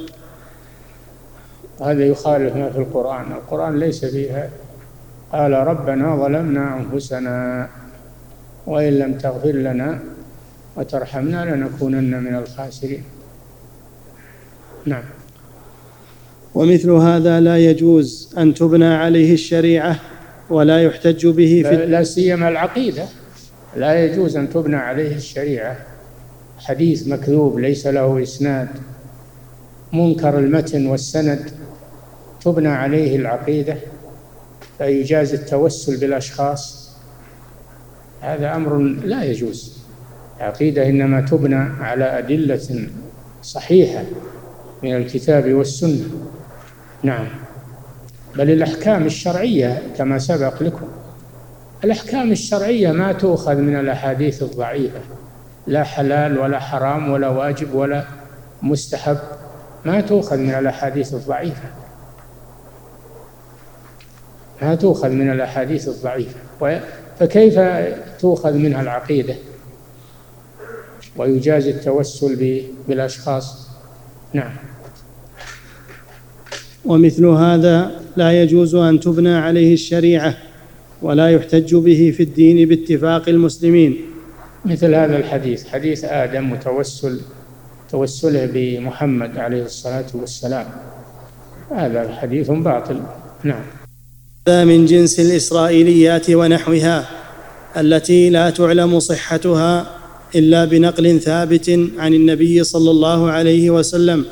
هذا يخالف ما في القرآن. القرآن ليس فيها. قال: ربنا ظلمنا أنفسنا وإن لم تغفر لنا وترحمنا لنكونن من الخاسرين. نعم. ومثل هذا لا يجوز أن تبنى عليه الشريعة ولا يحتج به في لا سيما العقيدة، لا يجوز أن تبنى عليه الشريعة. حديث مكذوب ليس له إسناد، منكر المتن والسند، تبنى عليه العقيدة فيجاز التوسل بالأشخاص. هذا أمر لا يجوز. العقيدة إنما تبنى على أدلة صحيحة من الكتاب والسنة. نعم. بل الأحكام الشرعية كما سبق لكم، الأحكام الشرعية ما تؤخذ من الأحاديث الضعيفة، لا حلال ولا حرام ولا واجب ولا مستحب، ما تؤخذ من الأحاديث الضعيفة، ما تؤخذ من الأحاديث الضعيفة. فكيف تؤخذ منها العقيدة ويجاز التوسل بالأشخاص؟ نعم. ومثل هذا لا يجوز أن تبنى عليه الشريعة ولا يحتج به في الدين باتفاق المسلمين. مثل هذا الحديث، حديث آدم وتوسل توسله بمحمد عليه الصلاة والسلام، هذا حديث باطل. نعم. هذا من جنس الإسرائيليات ونحوها، التي لا تعلم صحتها إلا بنقل ثابت عن النبي صلى الله عليه وسلم،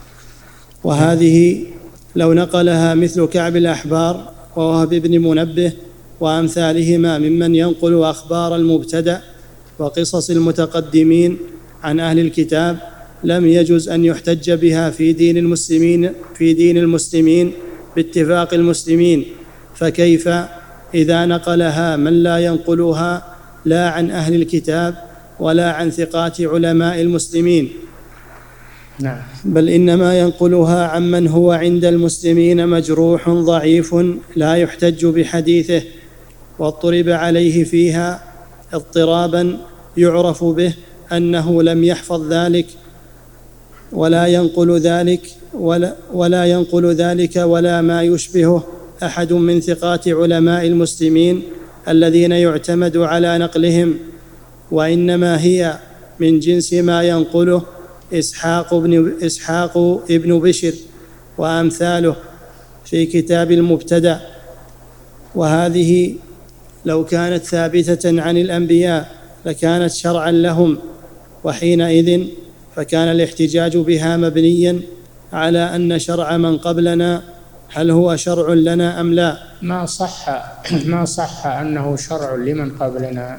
وهذه لو نقلها مثل كعب الأحبار ووهب بن منبه وأمثالهما ممن ينقل أخبار المبتدأ وقصص المتقدمين عن أهل الكتاب لم يجز أن يحتج بها في دين المسلمين في دين المسلمين باتفاق المسلمين، فكيف إذا نقلها من لا ينقلها لا عن أهل الكتاب ولا عن ثقات علماء المسلمين، نعم. بل إنما ينقلها عمن هو عند المسلمين مجروح ضعيف لا يحتج بحديثه، واضطرب عليه فيها اضطرابا يعرف به أنه لم يحفظ ذلك ولا ينقل ذلك ولا, ولا ينقل ذلك ولا ما يشبهه أحد من ثقات علماء المسلمين الذين يعتمد على نقلهم، وإنما هي من جنس ما ينقله إسحاق بن, إسحاق ابن بشر وأمثاله في كتاب المبتدأ، وهذه لو كانت ثابتة عن الأنبياء لكانت شرعا لهم، وحينئذ فكان الاحتجاج بها مبنيا على أن شرع من قبلنا هل هو شرع لنا أم لا. ما صح ما صح أنه شرع لمن قبلنا،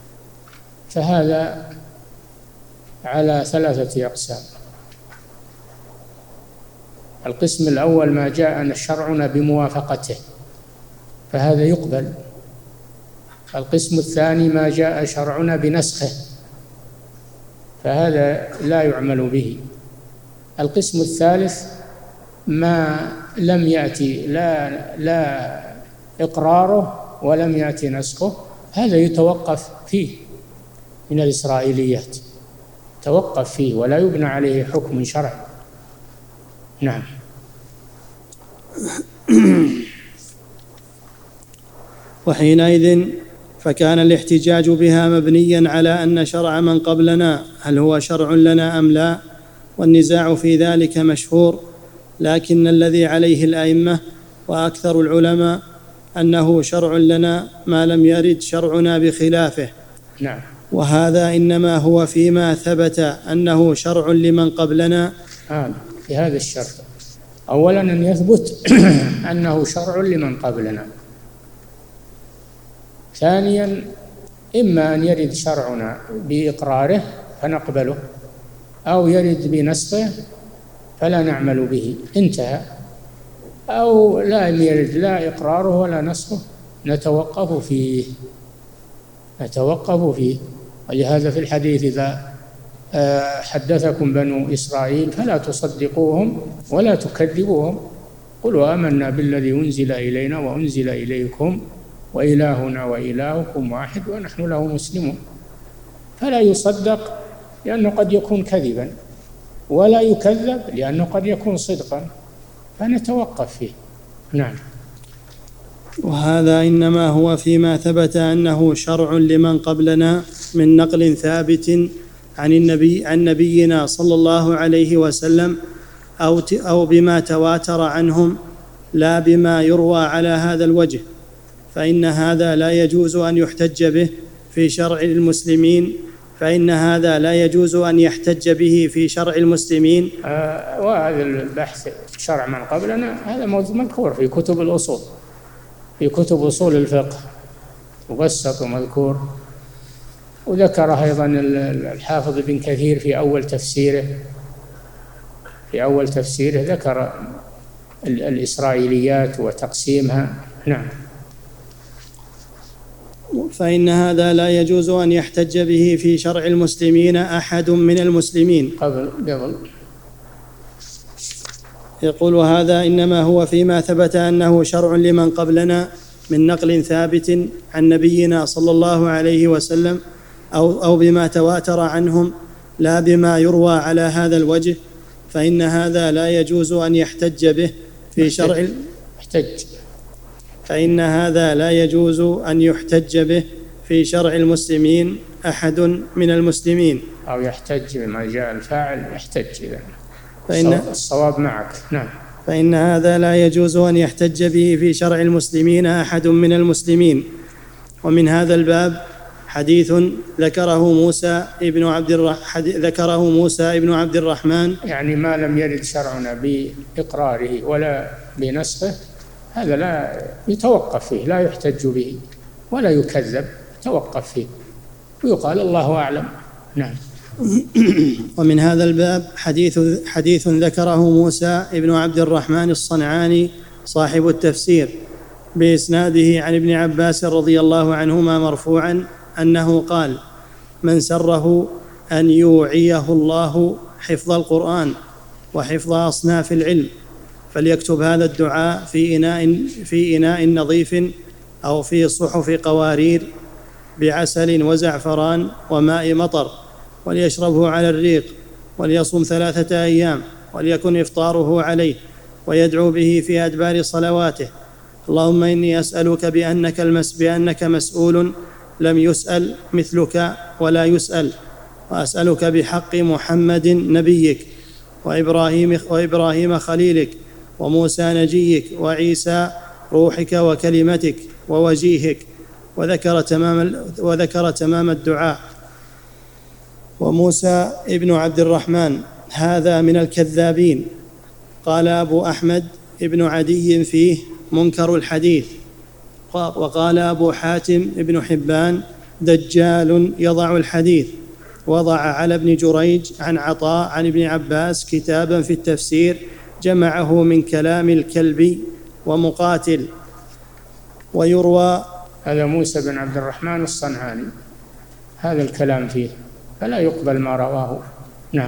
فهذا على ثلاثة أقسام. القسم الأول ما جاء شرعنا بموافقته فهذا يقبل. القسم الثاني ما جاء شرعنا بنسخه فهذا لا يعمل به. القسم الثالث ما لم يأتي لا لا إقراره ولم يأتي نسخه، هذا يتوقف فيه من الإسرائيليات، توقف فيه ولا يبنى عليه حكم شرعي. نعم. وحينئذ فكان الاحتجاج بها مبنيا على أن شرع من قبلنا هل هو شرع لنا أم لا، والنزاع في ذلك مشهور، لكن الذي عليه الأئمة وأكثر العلماء أنه شرع لنا ما لم يرد شرعنا بخلافه. نعم. وهذا إنما هو فيما ثبت أنه شرع لمن قبلنا. آه في هذا الشرط أولا أن يثبت أنه شرع لمن قبلنا، ثانيا إما أن يرد شرعنا بإقراره فنقبله أو يرد بنسخه فلا نعمل به، انتهى. أو لا يرد لا إقراره ولا نسخه نتوقف فيه نتوقف فيه ولهذا في الحديث إذا حدثكم بنو إسرائيل فلا تصدقوهم ولا تكذبوهم، قلوا آمنا بالذي أنزل إلينا وأنزل إليكم وإلهنا وإلهكم واحد ونحن له مسلمون. فلا يصدق لأنه قد يكون كذبا، ولا يكذب لأنه قد يكون صدقا، فنتوقف فيه. نعم. وهذا إنما هو فيما ثبت أنه شرع لمن قبلنا من نقل ثابت عن النبي عن نبينا صلى الله عليه وسلم أو أو بما تواتر عنهم لا بما يروى على هذا الوجه، فإن هذا لا يجوز أن يحتج به في شرع المسلمين فإن هذا لا يجوز أن يحتج به في شرع المسلمين. آه وهذا البحث شرع من قبلنا هذا مذكور في كتب الأصول، في كتب أصول الفقه مبسط ومذكور، وذكر أيضا الحافظ ابن كثير في أول تفسيره في أول تفسيره ذكر الإسرائيليات وتقسيمها. نعم. فإن هذا لا يجوز أن يحتج به في شرع المسلمين أحد من المسلمين. قبل قبل يقول هذا إنما هو فيما ثبت أنه شرع لمن قبلنا من نقل ثابت عن نبينا صلى الله عليه وسلم أو, أو بما تواتر عنهم لا بما يروى على هذا الوجه، فإن هذا لا يجوز أن يحتج به في شرع يحتج فإن هذا لا يجوز أن يحتج به في شرع المسلمين أحد من المسلمين. أو يحتج بما جاء الفاعل يحتج إذا فإن الصواب معك. نعم. فإن هذا لا يجوز أن يحتج به في شرع المسلمين أحد من المسلمين. ومن هذا الباب حديث ذكره موسى ابن عبد الر... ذكره موسى ابن عبد الرحمن، يعني ما لم يرد شرعنا بإقراره ولا بنسخه هذا لا يتوقف فيه، لا يحتج به ولا يكذب، يتوقف فيه ويقال الله أعلم. نعم. ومن هذا الباب حديث حديث ذكره موسى ابن عبد الرحمن الصنعاني صاحب التفسير بإسناده عن ابن عباس رضي الله عنهما مرفوعا أنه قال: من سره أن يوعيه الله حفظ القرآن وحفظ أصناف العلم فليكتب هذا الدعاء في إناء, في إناء نظيف أو في صحف قوارير بعسل وزعفران وماء مطر، وليشربه على الريق، وليصوم ثلاثة أيام، وليكن إفطاره عليه، ويدعو به في أدبار صلواته: اللهم إني أسألك بأنك, المس بأنك مسؤول لم يسأل مثلك ولا يسأل، وأسألك بحق محمد نبيك وإبراهيم, وإبراهيم خليلك وموسى نجيك وعيسى روحك وكلمتك ووجيهك، وذكر تمام, وذكر تمام الدعاء. وموسى ابن عبد الرحمن هذا من الكذابين. قال أبو أحمد ابن عدي فيه منكر الحديث، وقال أبو حاتم ابن حبان دجال يضع الحديث. وضع على ابن جريج عن عطاء عن ابن عباس كتابا في التفسير جمعه من كلام الكلبي ومقاتل. ويروى هذا موسى بن عبد الرحمن الصنعاني هذا الكلام فيه فلا يقبل ما رواه. نعم.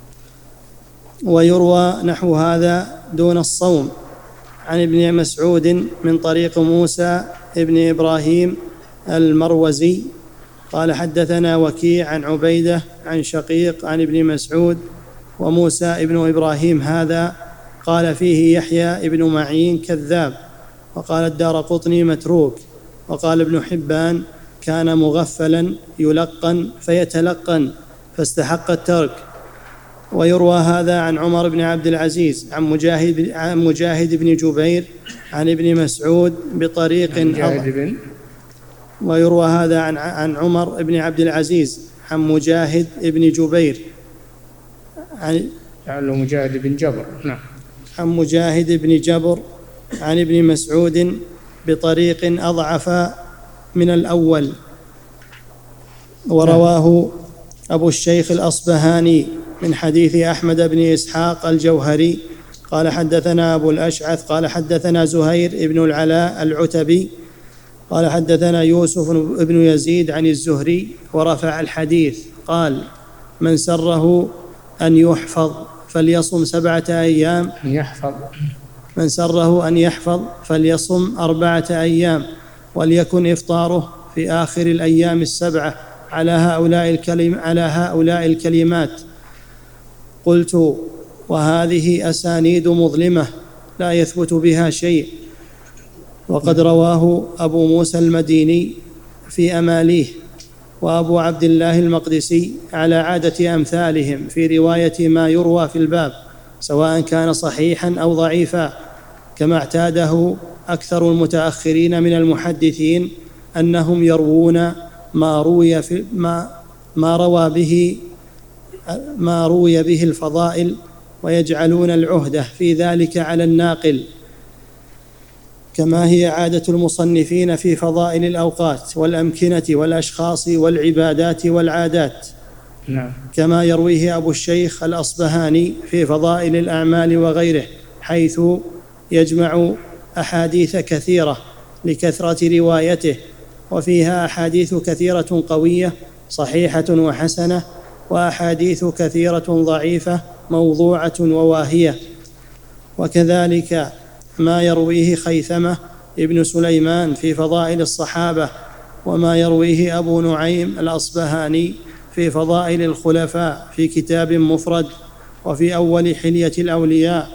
ويروى نحو هذا دون الصوم عن ابن مسعود من طريق موسى ابن إبراهيم المروزي قال: حدثنا وكيع عن عبيدة عن شقيق عن ابن مسعود. وموسى ابن إبراهيم هذا قال فيه يحيى ابن معين كذاب، وقال الدارقطني متروك، وقال ابن حبان كان مغفلا يلقن فيتلقن فاستحق الترك. ويروى هذا عن عمر بن عبد العزيز عن مجاهد, عن مجاهد بن جبير عن ابن مسعود بطريق بن ويروى هذا عن, عن عمر بن عبد العزيز عن مجاهد بن جبير عن مجاهد بن جبر. نعم. عن مجاهد بن جبر عن ابن مسعود بطريق أضعف من الأول. ورواه أبو الشيخ الأصبهاني من حديث أحمد بن إسحاق الجوهري قال: حدثنا أبو الأشعث قال: حدثنا زهير بن العلاء العتبي قال: حدثنا يوسف بن يزيد عن الزهري ورفع الحديث قال: من سره أن يحفظ فليصم سبعة أيام يحفظ من سره أن يحفظ فليصم أربعة أيام، وليكن إفطاره في آخر الأيام السبعة على هؤلاء, الكلم على هؤلاء الكلمات. قلت: وهذه أسانيد مظلمة لا يثبت بها شيء. وقد رواه أبو موسى المديني في أماليه، وأبو عبد الله المقدسي على عادة أمثالهم في رواية ما يروى في الباب، سواء كان صحيحا أو ضعيفا، كما اعتاده أكثر المتأخرين من المحدثين أنهم يروون ما روي في ما, ما روى به ما روي به الفضائل، ويجعلون العهدة في ذلك على الناقل، كما هي عادة المصنفين في فضائل الأوقات والأمكنة والأشخاص والعبادات والعادات. نعم. كما يرويه أبو الشيخ الأصبهاني في فضائل الأعمال وغيره، حيث يجمع أحاديث كثيرة لكثرة روايته، وفيها أحاديث كثيرة قوية صحيحة وحسنة، وأحاديث كثيرة ضعيفة موضوعة وواهية. وكذلك ما يرويه خيثمة ابن سليمان في فضائل الصحابة، وما يرويه أبو نعيم الأصبهاني في فضائل الخلفاء في كتاب مفرد، وفي أول حلية الأولياء،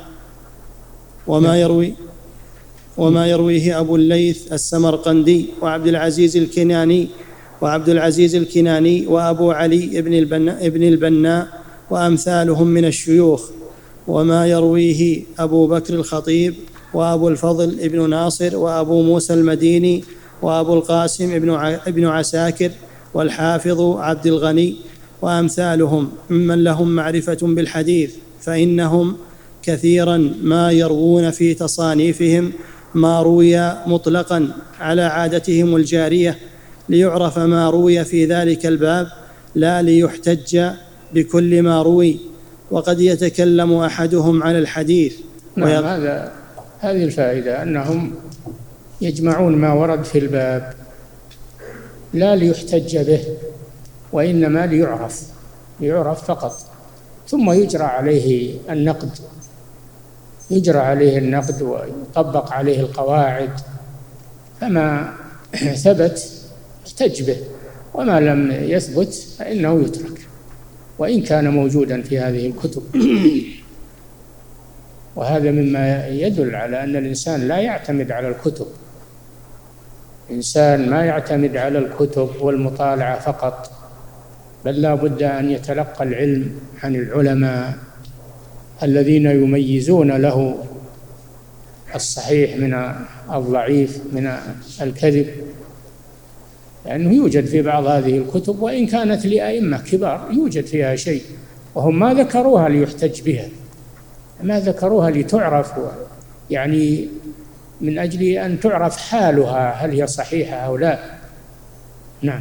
وما يروي وما يرويه أبو الليث السمرقندي وعبد العزيز الكناني وعبد العزيز الكناني وأبو علي ابن البناء, ابن البناء وأمثالهم من الشيوخ، وما يرويه أبو بكر الخطيب وأبو الفضل ابن ناصر وأبو موسى المديني وأبو القاسم ابن عساكر والحافظ عبد الغني وأمثالهم ممن لهم معرفة بالحديث، فإنهم كثيرا ما يروون في تصانيفهم ما روي مطلقا على عادتهم الجارية ليعرف ما روي في ذلك الباب لا ليحتج بكل ما روي، وقد يتكلم أحدهم على الحديث. نعم، هذا هذه الفائدة، أنهم يجمعون ما ورد في الباب لا ليحتج به، وإنما ليعرف ليعرف فقط، ثم يجرى عليه النقد يجرى عليه النقد ويطبق عليه القواعد، فما ثبت يحتج به، وما لم يثبت فإنه يترك وإن كان موجودا في هذه الكتب. وهذا مما يدل على أن الإنسان لا يعتمد على الكتب، الإنسان ما يعتمد على الكتب والمطالعة فقط، بل لا بد أن يتلقى العلم عن العلماء الذين يميزون له الصحيح من الضعيف من الكذب، لأنه يوجد في بعض هذه الكتب وإن كانت لأئمة كبار يوجد فيها شيء، وهم ما ذكروها ليحتج بها، ما ذكروها لتعرف، يعني من أجل أن تعرف حالها هل هي صحيحة أو لا. نعم.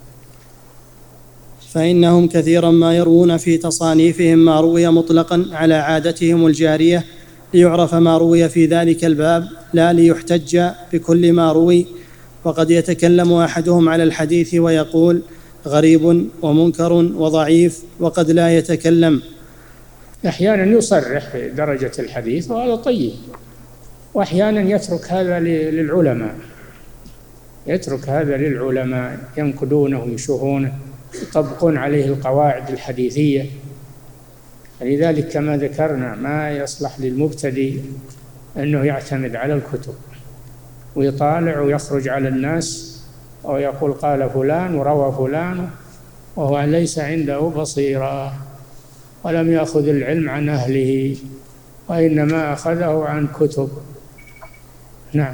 فإنهم كثيرا ما يروون في تصانيفهم ما روي مطلقا على عادتهم الجارية ليعرف ما روي في ذلك الباب لا ليحتج بكل ما روي، وقد يتكلم أحدهم على الحديث ويقول غريب ومنكر وضعيف، وقد لا يتكلم. أحيانا يصرح في درجة الحديث وهذا طيب، وأحيانا يترك هذا للعلماء يترك هذا للعلماء ينقدونه ويشوهونه، يطبقون عليه القواعد الحديثية. لذلك كما ذكرنا ما يصلح للمبتدئ أنه يعتمد على الكتب ويطالع ويخرج على الناس ويقول قال فلان وروى فلان وهو ليس عنده بصيرة ولم يأخذ العلم عن أهله وإنما أخذه عن كتب. نعم.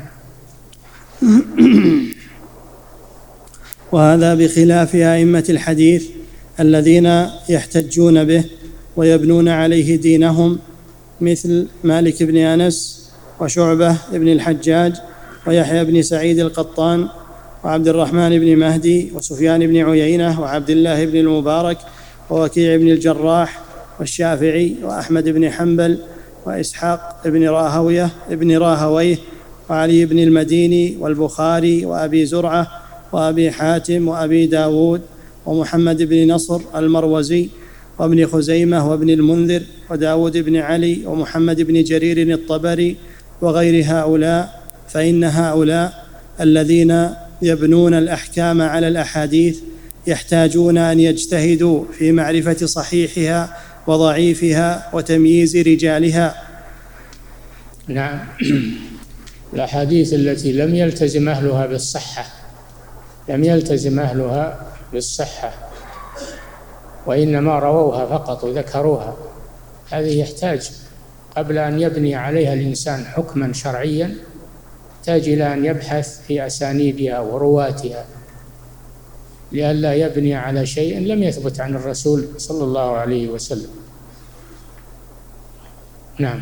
وهذا بخلاف أئمة الحديث الذين يحتجون به ويبنون عليه دينهم، مثل مالك بن أنس وشعبة بن الحجاج ويحيى بن سعيد القطان وعبد الرحمن بن مهدي وسفيان بن عيينة وعبد الله بن المبارك ووكيع بن الجراح والشافعي وأحمد بن حنبل وإسحاق بن راهويه ابن راهويه وعلي بن المديني والبخاري وأبي زرعة وأبي حاتم وأبي داود ومحمد بن نصر المروزي وابن خزيمة وابن المنذر وداود بن علي ومحمد بن جرير الطبري وغير هؤلاء، فإن هؤلاء الذين يبنون الأحكام على الأحاديث يحتاجون أن يجتهدوا في معرفة صحيحها وضعيفها وتمييز رجالها. نعم. الأحاديث التي لم يلتزم أهلها بالصحة لم يلتزم أهلها بالصحة وإنما رووها فقط وذكروها، هذه يحتاج قبل أن يبني عليها الإنسان حكما شرعيا يحتاج إلى أن يبحث في أسانيدها ورواتها لئلا يبني على شيء لم يثبت عن الرسول صلى الله عليه وسلم. نعم.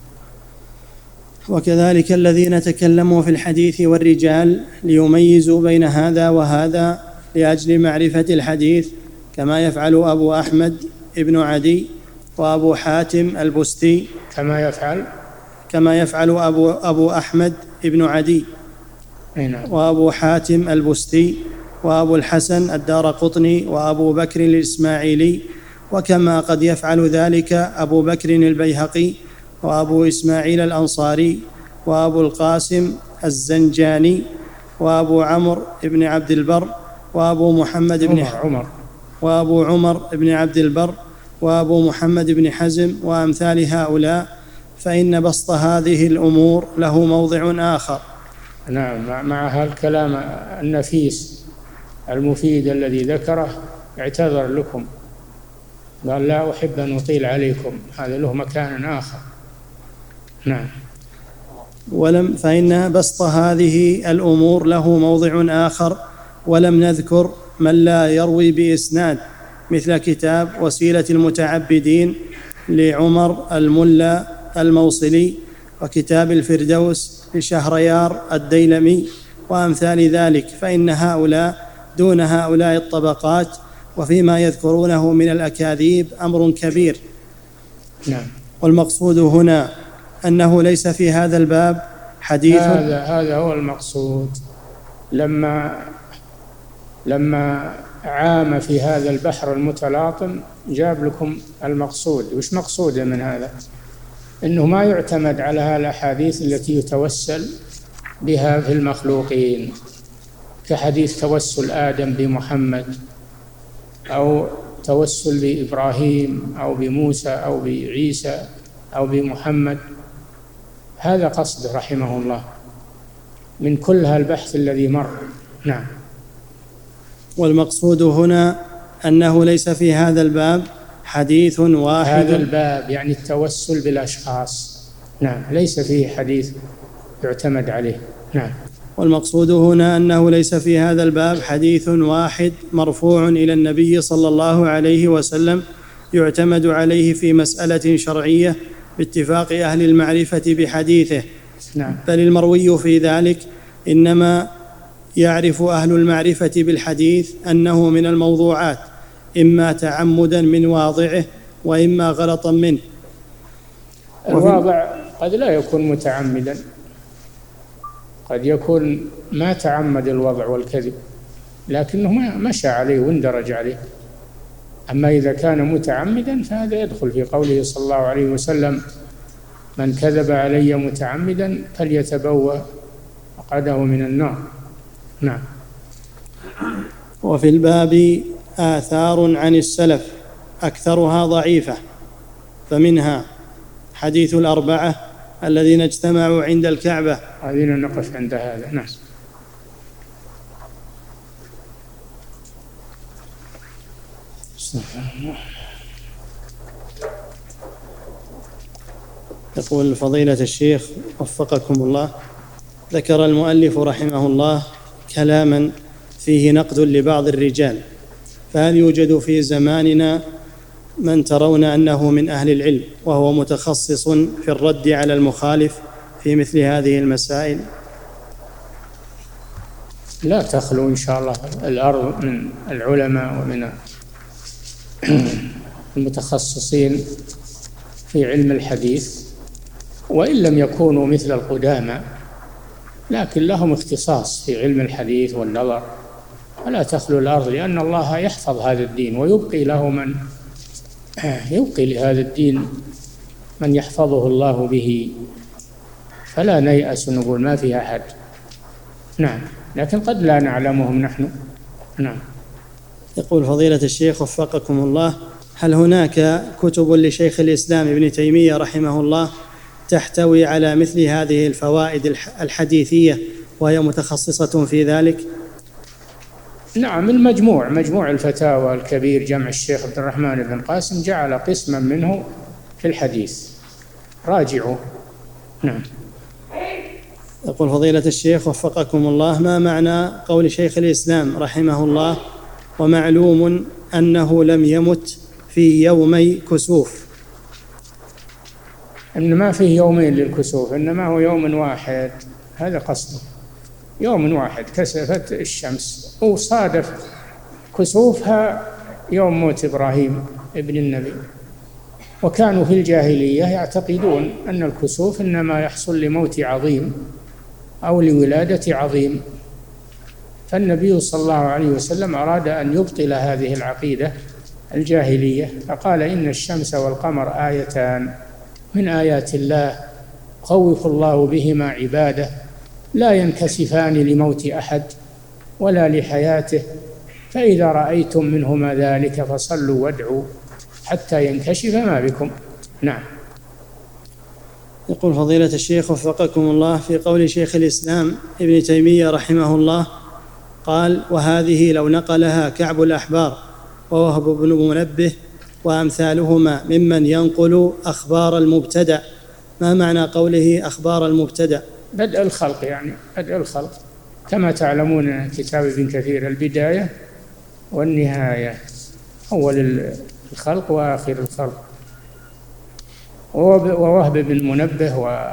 وكذلك الذين تكلموا في الحديث والرجال ليميزوا بين هذا وهذا لأجل معرفة الحديث، كما يفعل أبو أحمد ابن عدي وأبو حاتم البستي كما يفعل كما يفعل أبو, أبو أحمد ابن عدي وأبو حاتم البستي وأبو الحسن الدارقطني وأبو بكر الإسماعيلي، وكما قد يفعل ذلك أبو بكر البيهقي وأبو إسماعيل الأنصاري وأبو القاسم الزنجاني وأبو عمرو بن عبد البر وأبو محمد بن عمر وأبو عمر بن عبد البر وأبو محمد بن حزم وأمثال هؤلاء، فإن بسط هذه الأمور له موضع آخر. نعم. مع هالكلام النفيس المفيد الذي ذكره اعتذر لكم، قال لا أحب أن أطيل عليكم، هذا له مكان آخر. نعم. ولم فإن بسط هذه الأمور له موضع آخر، ولم نذكر من لا يروي بإسناد، مثل كتاب وسيلة المتعبدين لعمر الملا الموصلي، وكتاب الفردوس لشهريار الديلمي، وأمثال ذلك، فإن هؤلاء دون هؤلاء الطبقات، وفيما يذكرونه من الأكاذيب أمر كبير. نعم. والمقصود هنا أنه ليس في هذا الباب حديث. هذا هذا هو المقصود. لما لما عام في هذا البحر المتلاطم جاب لكم المقصود. وش مقصوده من هذا؟ إنه ما يعتمد على الأحاديث التي يتوسل بها في المخلوقين، كحديث توسل آدم بمحمد، أو توسل بإبراهيم أو بموسى أو بعيسى أو بمحمد. هذا قصده رحمه الله من كل هالبحث الذي مر. نعم. والمقصود هنا أنه ليس في هذا الباب حديث واحد. هذا الباب يعني التوسل بالأشخاص. نعم. ليس فيه حديث يعتمد عليه. نعم. والمقصود هنا أنه ليس في هذا الباب حديث واحد مرفوع إلى النبي صلى الله عليه وسلم يعتمد عليه في مسألة شرعية باتفاق أهل المعرفة بحديثه. نعم. بل المروي في ذلك إنما يعرف أهل المعرفة بالحديث أنه من الموضوعات، إما تعمدا من واضعه وإما غلطا منه. الواضع قد لا يكون متعمدا، قد يكون ما تعمد الوضع والكذب لكنه ما مشى عليه واندرج عليه. أما إذا كان متعمدا فهذا يدخل في قوله صلى الله عليه وسلم: من كذب علي متعمدا فليتبوأ مقعده من النار. نعم. وفي الباب آثار عن السلف أكثرها ضعيفة، فمنها حديث الأربعة الذين اجتمعوا عند الكعبة. هذين نقف عند هذا. نعم. يقول فضيلة الشيخ وفقكم الله: ذكر المؤلف رحمه الله كلاما فيه نقد لبعض الرجال، فهل يوجد في زماننا من ترون أنه من أهل العلم وهو متخصص في الرد على المخالف في مثل هذه المسائل؟ لا تخلو إن شاء الله الأرض من العلماء ومن المتخصصين في علم الحديث، وإن لم يكونوا مثل القدامى لكن لهم اختصاص في علم الحديث والنظر. ولا تخلو الأرض، لأن الله يحفظ هذا الدين ويبقي له من يبقي لهذا الدين من يحفظه الله به، فلا نيأس نقول ما في أحد. نعم. لكن قد لا نعلمهم نحن. نعم. يقول فضيلة الشيخ وفقكم الله: هل هناك كتب لشيخ الإسلام ابن تيمية رحمه الله تحتوي على مثل هذه الفوائد الحديثية وهي متخصصة في ذلك؟ نعم. المجموع مجموع الفتاوى الكبير جمع الشيخ عبد الرحمن بن قاسم جعل قسما منه في الحديث، راجعوا. نعم. يقول فضيلة الشيخ وفقكم الله: ما معنى قول شيخ الإسلام رحمه الله: ومعلوم أنه لم يمت في يومي كسوف؟ إن ما فيه يومين للكسوف، إنما هو يوم واحد، هذا قصده، يوم واحد كسفت الشمس وصادف كسوفها يوم موت إبراهيم ابن النبي. وكانوا في الجاهلية يعتقدون أن الكسوف إنما يحصل لموت عظيم أو لولادة عظيم، فالنبي صلى الله عليه وسلم أراد أن يبطل هذه العقيدة الجاهلية، فقال: إن الشمس والقمر آيتان من آيات الله خوف الله بهما عباده لا ينكسفان لموت أحد ولا لحياته، فإذا رأيتم منهما ذلك فصلوا وادعوا حتى ينكشف ما بكم. نعم. يقول فضيلة الشيخ وفقكم الله: في قول شيخ الإسلام ابن تيمية رحمه الله قال: وهذه لو نقلها كعب الأحبار ووهب بن منبه وأمثالهما ممن ينقل أخبار المبتدأ، ما معنى قوله أخبار المبتدأ؟ بدء الخلق، يعني بدء الخلق، كما تعلمون كتاب ابن كثير البداية والنهاية، أول الخلق وآخر الخلق. ووهب بن منبه و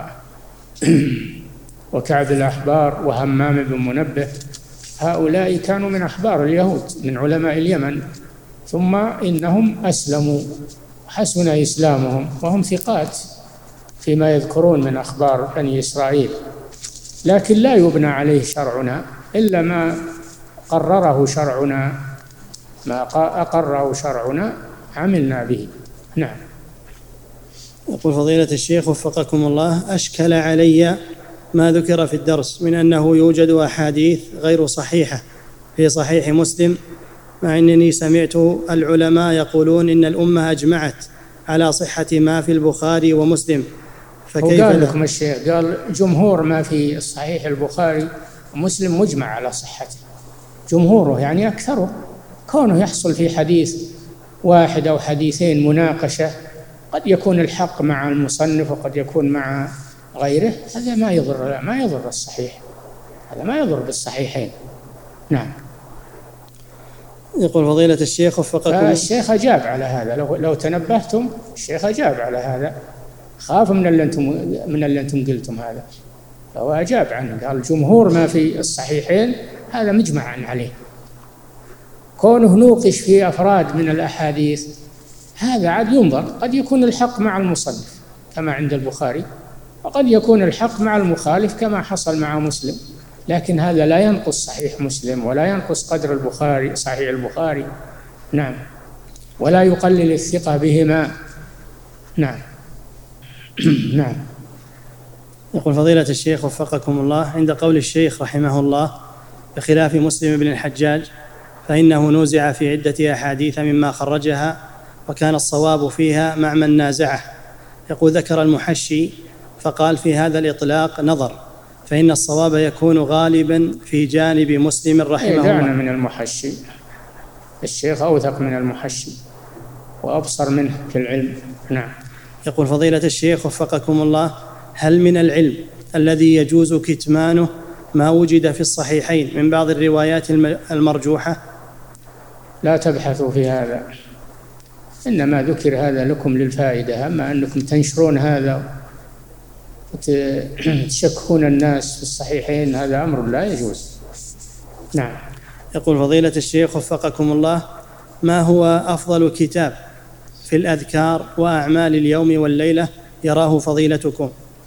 وكعب الأحبار وهمام بن منبه، هؤلاء كانوا من أحبار اليهود من علماء اليمن، ثم إنهم أسلموا حسن إسلامهم وهم ثقات فيما يذكرون من أخبار بني إسرائيل، لكن لا يبنى عليه شرعنا إلا ما قرره شرعنا، ما أقره شرعنا عملنا به. نعم. يقول فضيلة الشيخ وفقكم الله: أشكل علي ما ذكر في الدرس من أنه يوجد أحاديث غير صحيحة في صحيح مسلم، مع أنني سمعت العلماء يقولون إن الأمة أجمعت على صحة ما في البخاري ومسلم، فكيف؟ قال لكم الشيخ، قال جمهور ما في صحيح البخاري ومسلم مجمع على صحته، جمهوره يعني أكثره، كونه يحصل في حديث واحد أو حديثين مناقشة، قد يكون الحق مع المصنف وقد يكون مع غيره، هذا ما يضر ما يضر الصحيح، هذا ما يضر بالصحيحين. نعم. يقول فضيلة الشيخ وفقكم. الشيخ أجاب على هذا، لو لو تنبهتم الشيخ أجاب على هذا، خاف من اللي أنتم من اللي أنتم قلتم هذا، فهو أجاب عنه، قال جمهور ما في الصحيحين هذا مجمع عليه، كونه نوقش في أفراد من الأحاديث هذا عاد ينظر، قد يكون الحق مع المصنف كما عند البخاري، وقد يكون الحق مع المخالف كما حصل مع مسلم، لكن هذا لا ينقص صحيح مسلم ولا ينقص قدر البخاري صحيح البخاري. نعم. ولا يقلل الثقة بهما. نعم. نعم. يقول فضيلة الشيخ وفقكم الله: عند قول الشيخ رحمه الله بخلاف مسلم بن الحجاج فإنه نوزع في عدة أحاديث مما خرجها وكان الصواب فيها مع من نازعه. يقول ذكر المحشي فقال في هذا الإطلاق نظر، فإن الصواب يكون غالبا في جانب مسلم رحمه الله. دعنا من المحشي، الشيخ أوثق من المحشي وأبصر منه في العلم. نعم. يقول فضيلة الشيخ وفقكم الله: هل من العلم الذي يجوز كتمانه ما وجد في الصحيحين من بعض الروايات المرجوحة؟ لا تبحثوا في هذا، إنما ذكر هذا لكم للفائدة، أما أنكم تنشرون هذا وتشككون الناس في الصحيحين هذا أمر لا يجوز. نعم. يقول فضيلة الشيخ وفقكم الله: ما هو أفضل كتاب في الأذكار وأعمال اليوم والليلة يراه فضيلتكم؟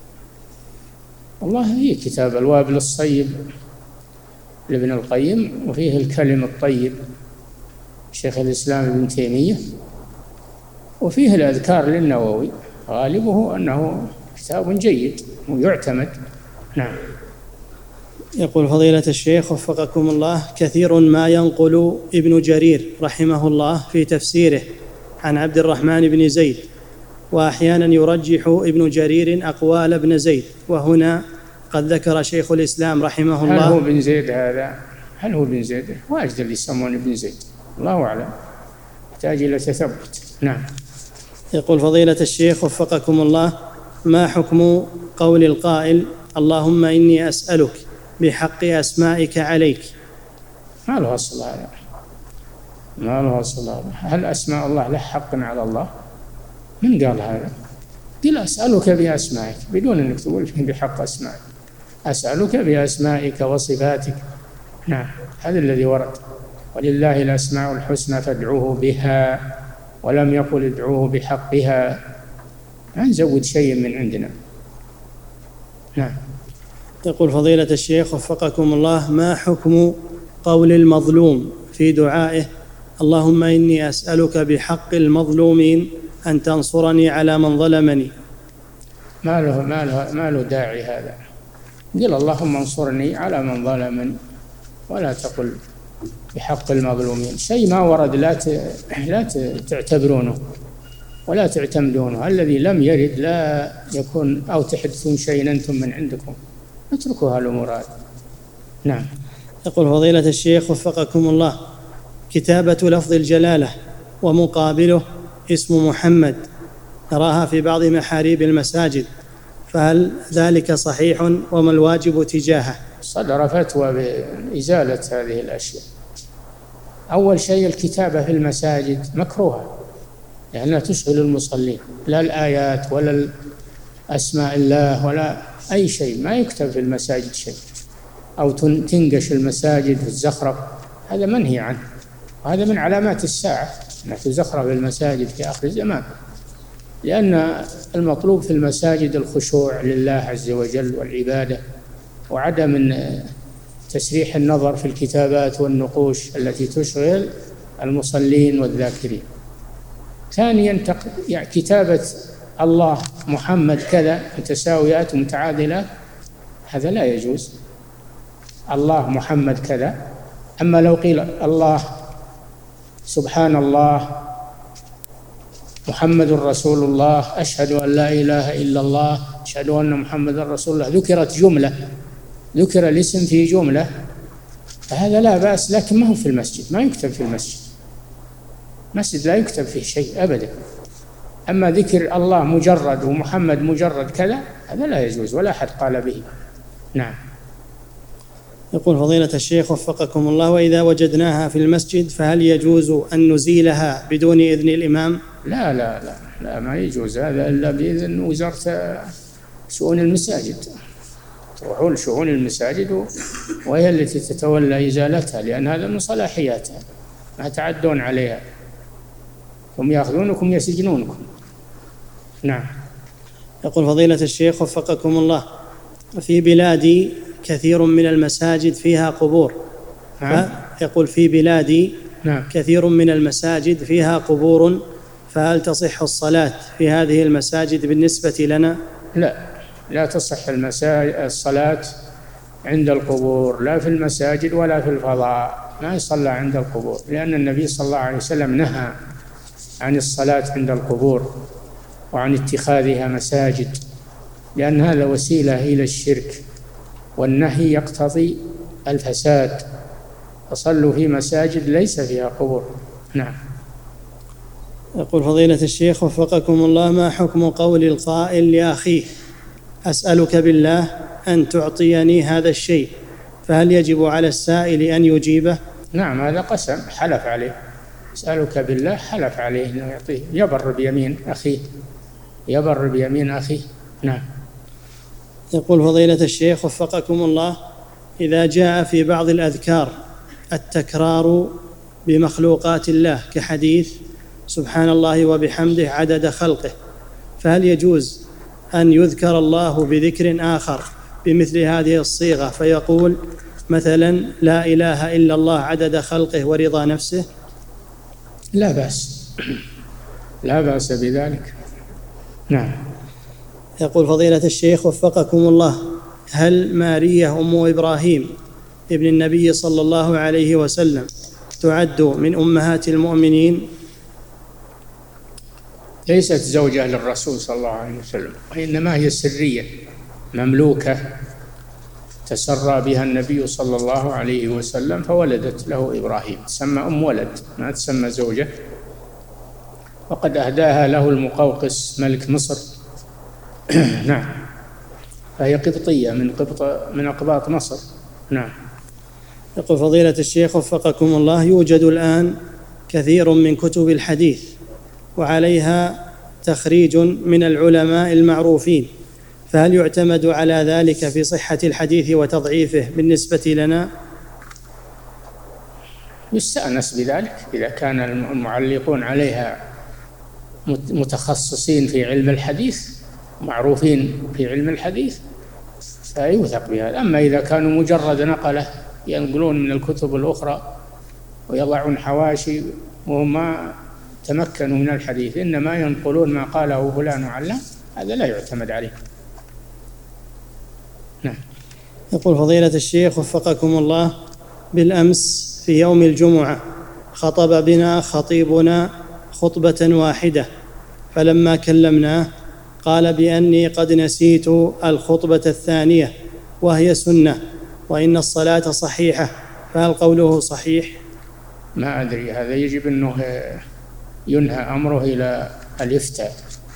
والله هي كتاب الوابل الصيب لابن القيم، وفيه الكلم الطيب شيخ الإسلام ابن تيمية، وفيه الأذكار للنووي، غالبه أنه كتاب جيد ويعتمد. نعم. يقول فضيلة الشيخ وفقكم الله: كثير ما ينقل ابن جرير رحمه الله في تفسيره عن عبد الرحمن بن زيد، وأحيانا يرجح ابن جرير أقوال ابن زيد، وهنا قد ذكر شيخ الإسلام رحمه الله. هل هو بن زيد هذا؟ هل هو بن زيد؟ واجد اللي يسمون ابن زيد، الله أعلم، يحتاج إلى تثبت. نعم. يقول فضيلة الشيخ وفقكم الله: ما حكم قول القائل اللهم إني أسألك بحق أسمائك عليك؟ ما له أصل هذا، ما له أصل هذا. هل أسماء الله له حق على الله؟ من قال هذا؟ قل أسألك بأسمائك بدون أنك تقول بحق أسمائك، أسألك بأسمائك وصفاتك. نعم، هذا الذي ورد، ولله الأسماء الحسنى فادعوه بها، ولم يقل ادعوه بحقها، ما نزود شيء من عندنا. نعم. يقول فضيلة الشيخ وفقكم الله: ما حكم قول المظلوم في دعائه اللهم إني أسألك بحق المظلومين أن تنصرني على من ظلمني؟ ما له, ما له, ما له داعي هذا، قل اللهم انصرني على من ظلمني، ولا تقل بحق المظلومين. شيء ما ورد لا لا تعتبرونه ولا تعتمدونه، الذي لم يرد لا يكون، أو تحدثون شيئا أنتم من عندكم، اتركوا هالأمور هذه. نعم. يقول فضيلة الشيخ وفقكم الله: كتابة لفظ الجلالة ومقابله اسم محمد نراها في بعض محاريب المساجد، فهل ذلك صحيح وما الواجب تجاهه؟ صدر فتوى بإزالة هذه الأشياء، أول شيء الكتابة في المساجد مكروهة لأنها تشغل المصلين، لا الآيات ولا أسماء الله ولا أي شيء، ما يكتب في المساجد شيء، أو تنقش المساجد والزخرف، هذا منهي عنه، وهذا من علامات الساعة أن تزخرف المساجد في آخر الزمان، لأن المطلوب في المساجد الخشوع لله عز وجل والعبادة، وعدم تسريح النظر في الكتابات والنقوش التي تشغل المصلين والذاكرين. ثانيا يعني كتابة الله محمد كذا متساويات متعادلة، هذا لا يجوز. الله محمد كذا، أما لو قيل الله سبحان الله محمد رسول الله أشهد أن لا إله إلا الله أشهد أن محمد رسول الله، ذكرت جملة، ذكر الاسم في جملة، فهذا لا بأس، لكن ما هو في المسجد، ما يكتب في المسجد، مسجد لا يكتب فيه شيء أبدا. أما ذكر الله مجرد ومحمد مجرد كذا، هذا لا يجوز ولا أحد قال به. نعم. يقول فضيلة الشيخ وفقكم الله: وإذا وجدناها في المسجد فهل يجوز أن نزيلها بدون إذن الإمام؟ لا لا لا, لا ما يجوز هذا إلا بإذن وزارة شؤون المساجد، تروحون لشؤون المساجد وهي التي تتولى إزالتها، لأن هذا من صلاحياتها، ما تعدون عليها، هم يأخذونكم يسجنونكم. نعم. يقول فضيلة الشيخ وفقكم الله: في بلادي كثير من المساجد فيها قبور. نعم. يقول في بلادي نعم. كثير من المساجد فيها قبور، فهل تصح الصلاة في هذه المساجد بالنسبة لنا؟ لا، لا تصح الصلاة عند القبور، لا في المساجد ولا في الفضاء، ما يصلى عند القبور، لأن النبي صلى الله عليه وسلم نهى عن الصلاة عند القبور وعن اتخاذها مساجد، لأن هذا وسيلة إلى الشرك، والنهي يقتضي الفساد، فصلوا في مساجد ليس فيها قبور. نعم. يقول فضيلة الشيخ وفقكم الله: ما حكم قول القائل لأخيه أسألك بالله أن تعطيني هذا الشيء، فهل يجب على السائل أن يجيبه؟ نعم، هذا قسم، حلف عليه، أسألك بالله، حلف عليه أنه يعطيه، يبر بيمين أخيه، يبر بيمين أخيه. نعم. يقول فضيلة الشيخ وفقكم الله: إذا جاء في بعض الأذكار التكرار بمخلوقات الله كحديث سبحان الله وبحمده عدد خلقه، فهل يجوز أن يذكر الله بذكر آخر بمثل هذه الصيغة، فيقول مثلا لا إله إلا الله عدد خلقه ورضا نفسه؟ لا بأس، لا بأس بذلك. نعم. يقول فضيلة الشيخ وفقكم الله: هل مارية أم إبراهيم ابن النبي صلى الله عليه وسلم تعد من أمهات المؤمنين؟ ليست زوجة للرسول صلى الله عليه وسلم، وإنما هي سرية مملوكة تسرى بها النبي صلى الله عليه وسلم، فولدت له إبراهيم، تسمى أم ولد، ما تسمى زوجة، وقد أهداها له المقوقس ملك مصر. نعم. فهي قبطية من قبط من أقباط مصر. نعم. يقول فضيلة الشيخ وفقكم الله: يوجد الآن كثير من كتب الحديث وعليها تخريج من العلماء المعروفين، فهل يعتمد على ذلك في صحة الحديث وتضعيفه بالنسبة لنا؟ يستأنس بذلك إذا كان المعلقون عليها متخصصين في علم الحديث، معروفين في علم الحديث، فيوثق بهذا. أما إذا كانوا مجرد نقلة ينقلون من الكتب الأخرى ويضعون حواشي وهم ما تمكنوا من الحديث، إنما ينقلون ما قاله فلان وعلان، هذا لا يعتمد عليه. نعم. يقول فضيلة الشيخ وفقكم الله: بالأمس في يوم الجمعة خطب بنا خطيبنا خطبة واحدة، فلما كلمناه قال بأني قد نسيت الخطبة الثانية وهي سنة، وإن الصلاة صحيحة، فهل قوله صحيح؟ ما أدري، هذا يجب أنه ينهى أمره إلى الإفتاء،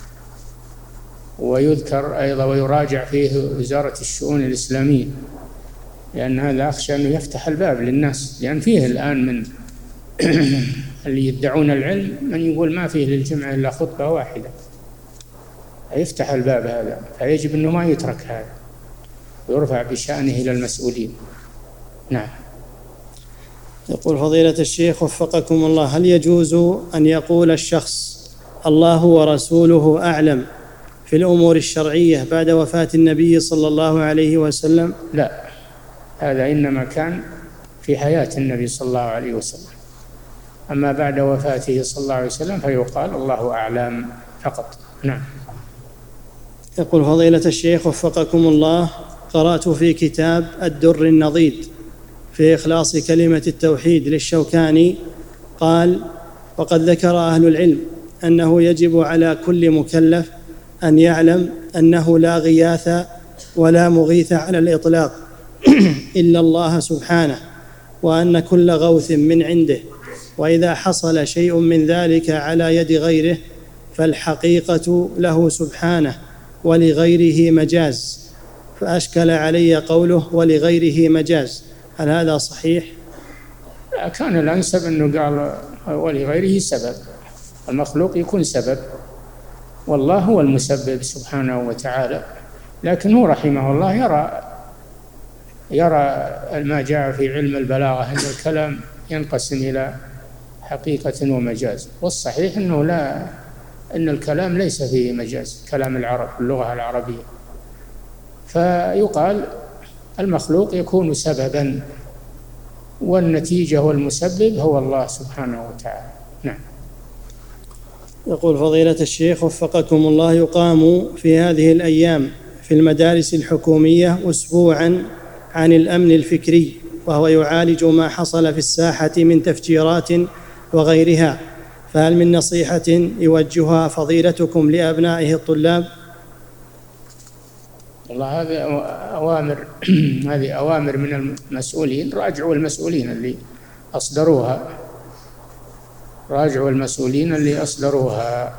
ويذكر أيضا ويراجع فيه وزارة الشؤون الإسلامية، لأن هذا أخشى أنه يفتح الباب للناس، لأن فيه الآن من اللي يدعون العلم من يقول ما فيه للجمعة إلا خطبة واحدة، يفتح الباب هذا، فيجب أنه ما يترك هذا ويرفع بشأنه إلى المسؤولين. نعم. يقول فضيلة الشيخ وفقكم الله: هل يجوز أن يقول الشخص الله ورسوله أعلم في الأمور الشرعية بعد وفاة النبي صلى الله عليه وسلم؟ لا، هذا إنما كان في حياة النبي صلى الله عليه وسلم، أما بعد وفاته صلى الله عليه وسلم فيقال الله أعلم فقط. نعم. يقول فضيلة الشيخ وفقكم الله: قرأت في كتاب الدر النضيد في إخلاص كلمة التوحيد للشوكاني قال: وقد ذكر أهل العلم أنه يجب على كل مكلف أن يعلم أنه لا غياث ولا مغيث على الإطلاق إلا الله سبحانه، وأن كل غوث من عنده، وإذا حصل شيء من ذلك على يد غيره فالحقيقة له سبحانه ولغيره مجاز. فأشكل علي قوله ولغيره مجاز، هل هذا صحيح؟ لا، كان الأنسب أنه قال ولغيره سبب، المخلوق يكون سبب والله هو المسبب سبحانه وتعالى، لكن هو رحمه الله يرى يرى ما جاء في علم البلاغة أن الكلام ينقسم إلى حقيقة ومجاز، والصحيح أنه لا أن الكلام ليس فيه مجاز، كلام العرب اللغة العربية، فيقال المخلوق يكون سببا والنتيجة والمسبب هو الله سبحانه وتعالى. نعم. يقول فضيلة الشيخ وفقكم الله: يقام في هذه الأيام في المدارس الحكومية أسبوعا عن الأمن الفكري، وهو يعالج ما حصل في الساحة من تفجيرات وغيرها، فهل من نصيحة يوجهها فضيلتكم لأبنائه الطلاب؟ والله هذه أوامر هذه أوامر من المسؤولين، راجعوا المسؤولين اللي أصدروها راجعوا المسؤولين اللي أصدروها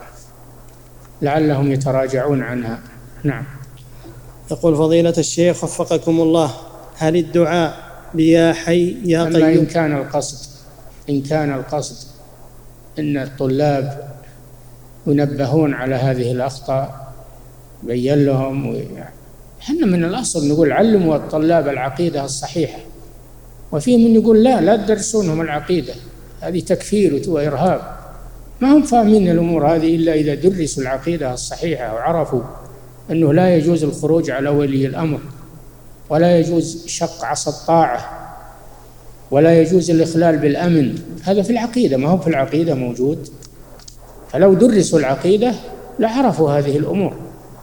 لعلهم يتراجعون عنها. نعم. يقول فضيلة الشيخ وفقكم الله: هل الدعاء بيا حي يا قيوم؟ إن كان القصد إن كان القصد إن الطلاب ينبهون على هذه الأخطاء بين لهم، احنا من الأصل نقول علموا الطلاب العقيدة الصحيحة، وفي من يقول لا لا تدرسونهم العقيدة، هذه تكفير وإرهاب، ما هم فاهمين الأمور هذه إلا إذا درسوا العقيدة الصحيحة وعرفوا أنه لا يجوز الخروج على ولي الأمر، ولا يجوز شق عصا الطاعة، ولا يجوز الإخلال بالأمن، هذا في العقيدة، ما هو في العقيدة موجود. فلو درسوا العقيدة لعرفوا هذه الأمور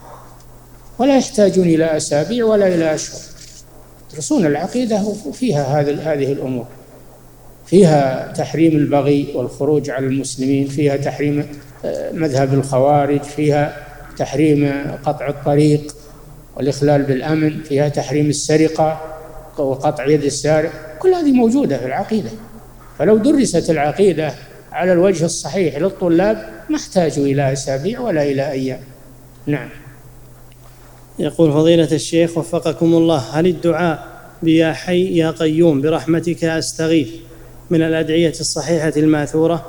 ولا يحتاجون إلى أسابيع ولا إلى أشهر، يدرسون العقيدة وفيها هذه الأمور، فيها تحريم البغي والخروج على المسلمين، فيها تحريم مذهب الخوارج، فيها تحريم قطع الطريق والإخلال بالأمن، فيها تحريم السرقة وقطع يد السارق، كل هذه موجودة في العقيدة. فلو درست العقيدة على الوجه الصحيح للطلاب ما احتاجوا إلى أسابيع ولا إلى أيام. نعم. يقول فضيلة الشيخ وفقكم الله: هل الدعاء بيا حي يا قيوم برحمتك أستغيث من الأدعية الصحيحة الماثورة؟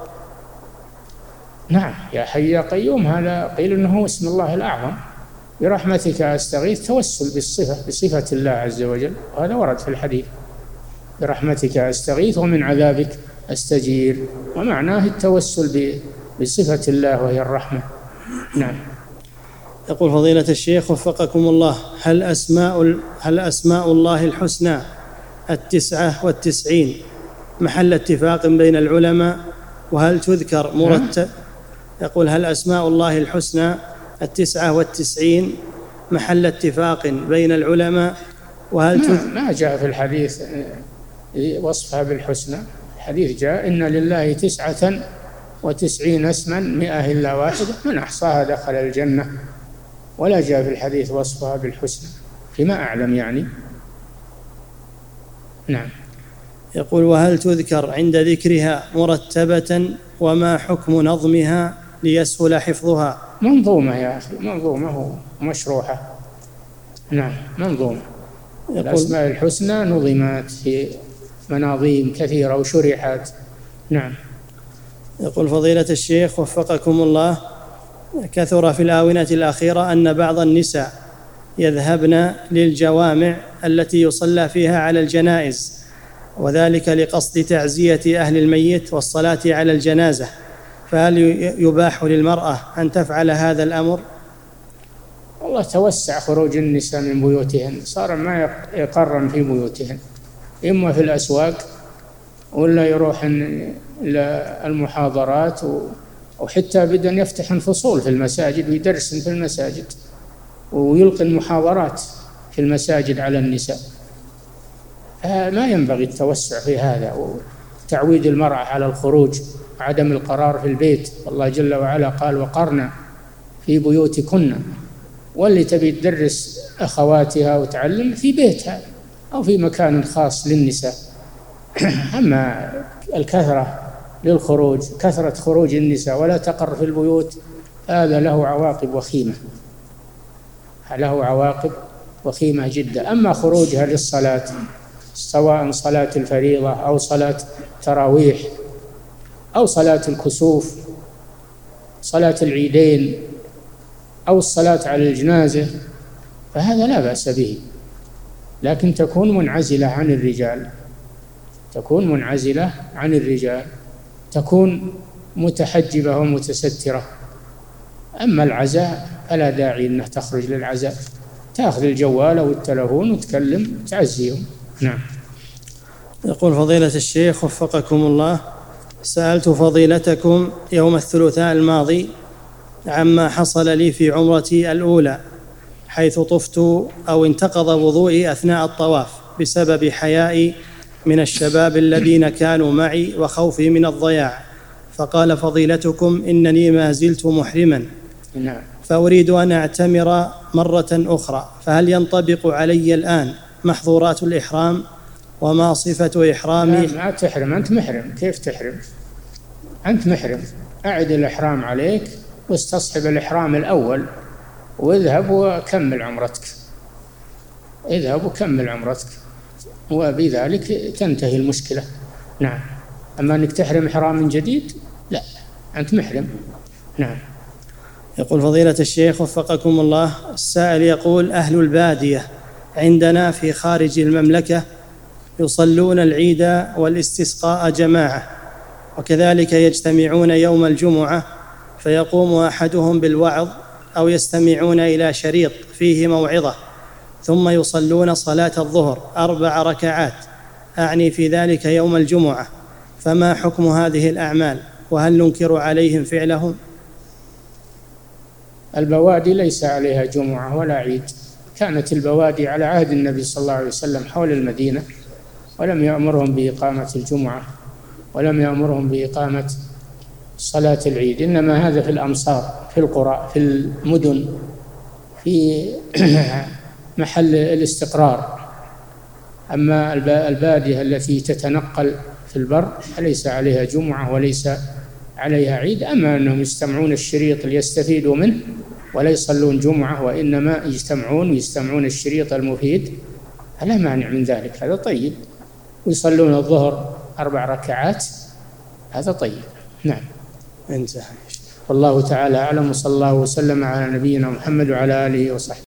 نعم، يا حي يا قيوم هذا قيل إنه اسم الله الأعظم، برحمتك أستغيث توسل بالصفة بصفة الله عز وجل، وهذا ورد في الحديث برحمتك أستغيث ومن عذابك أستجير، ومعناه التوسل بصفة الله وهي الرحمة. نعم. يقول فضيلة الشيخ وفقكم الله: هل أسماء هل أسماء الله الحسنى التسعة والتسعين محل اتفاق بين العلماء، وهل تذكر مرتب؟ يقول: هل أسماء الله الحسنى التسعة والتسعين محل اتفاق بين العلماء، وهل ما, تذكر؟ ما جاء في الحديث وصفها بالحسنى، الحديث جاء إن لله تسعة وتسعين اسما مئة إلا واحدة من أحصاها دخل الجنة، ولا جاء في الحديث وصفها بالحسنى فيما أعلم يعني. نعم. يقول: وهل تذكر عند ذكرها مرتبة، وما حكم نظمها ليسهل حفظها؟ منظومة يا أخي، منظومة ومشروحة. نعم، منظومة. الأسماء الحسنى نظمت في مناظيم كثيرة وشرحت نعم. يقول فضيلة الشيخ وفقكم الله، كثر في الآونة الأخيرة أن بعض النساء يذهبن للجوامع التي يصلى فيها على الجنائز، وذلك لقصد تعزية أهل الميت والصلاة على الجنازة، فهل يباح للمرأة أن تفعل هذا الأمر؟ والله توسع خروج النساء من بيوتهن، صار ما يقرن في بيوتهن، إما في الأسواق ولا يروحن إلى المحاضرات، أو حتى بدأ يفتحن فصول في المساجد ويدرسن في المساجد ويلقي المحاضرات في المساجد على النساء. ما ينبغي التوسع في هذا وتعويد المرأة على الخروج وعدم القرار في البيت. الله جل وعلا قال وقرنا في بيوتكن، واللي تبي تدرس أخواتها وتعلم في بيتها أو في مكان خاص للنساء. أما الكثرة للخروج، كثرة خروج النساء ولا تقر في البيوت، هذا له عواقب وخيمة، له عواقب وخيمة جدا. أما خروجها للصلاة سواء صلاة الفريضة أو صلاة تراويح أو صلاة الكسوف، صلاة العيدين أو الصلاة على الجنازة، فهذا لا بأس به، لكن تكون منعزلة عن الرجال، تكون منعزلة عن الرجال، تكون متحجبة ومتسترة. أما العزاء فلا داعي أنها تخرج للعزاء، تأخذ الجوال أو التلفون وتكلم تعزيهم. نعم. يقول فضيلة الشيخ وفقكم الله، سألت فضيلتكم يوم الثلاثاء الماضي عما حصل لي في عمرتي الأولى، حيث طفت أو انتقض وضوئي أثناء الطواف بسبب حيائي من الشباب الذين كانوا معي وخوفي من الضياع، فقال فضيلتكم إنني ما زلت محرما، فأريد أن أعتمر مرة أخرى، فهل ينطبق علي الآن محظورات الإحرام؟ وما صفة إحرامي؟ ما تحرم، أنت محرم، كيف تحرم؟ أنت محرم، أعد الإحرام عليك واستصحب الإحرام الأول واذهب وكمل عمرتك، اذهب وكمل عمرتك، وبذلك تنتهي المشكلة. نعم. أما أنك تحرم إحرام جديد لا، أنت محرم. نعم. يقول فضيلة الشيخ وفقكم الله، السائل يقول أهل البادية عندنا في خارج المملكة يصلون العيد والاستسقاء جماعة، وكذلك يجتمعون يوم الجمعة فيقوم أحدهم بالوعظ أو يستمعون إلى شريط فيه موعظة، ثم يصلون صلاة الظهر أربع ركعات، أعني في ذلك يوم الجمعة، فما حكم هذه الأعمال؟ وهل ننكر عليهم فعلهم؟ البوادي ليس عليها جمعة ولا عيد، كانت البوادي على عهد النبي صلى الله عليه وسلم حول المدينة، ولم يأمرهم بإقامة الجمعة ولم يأمرهم بإقامة صلاة العيد، إنما هذا في الأمصار، في القرى، في المدن، في محل الاستقرار. أما البادية التي تتنقل في البر فليس عليها جمعة وليس عليها عيد. أما أنهم يستمعون الشريط ليستفيدوا منه ولا يصلون جمعة، وإنما يجتمعون ويستمعون الشريط المفيد، لا مانع من ذلك، هذا طيب. ويصلون الظهر أربع ركعات، هذا طيب. نعم. انتهى. والله تعالى أعلم، وصلى الله وسلم على نبينا محمد وعلى آله وصحبه.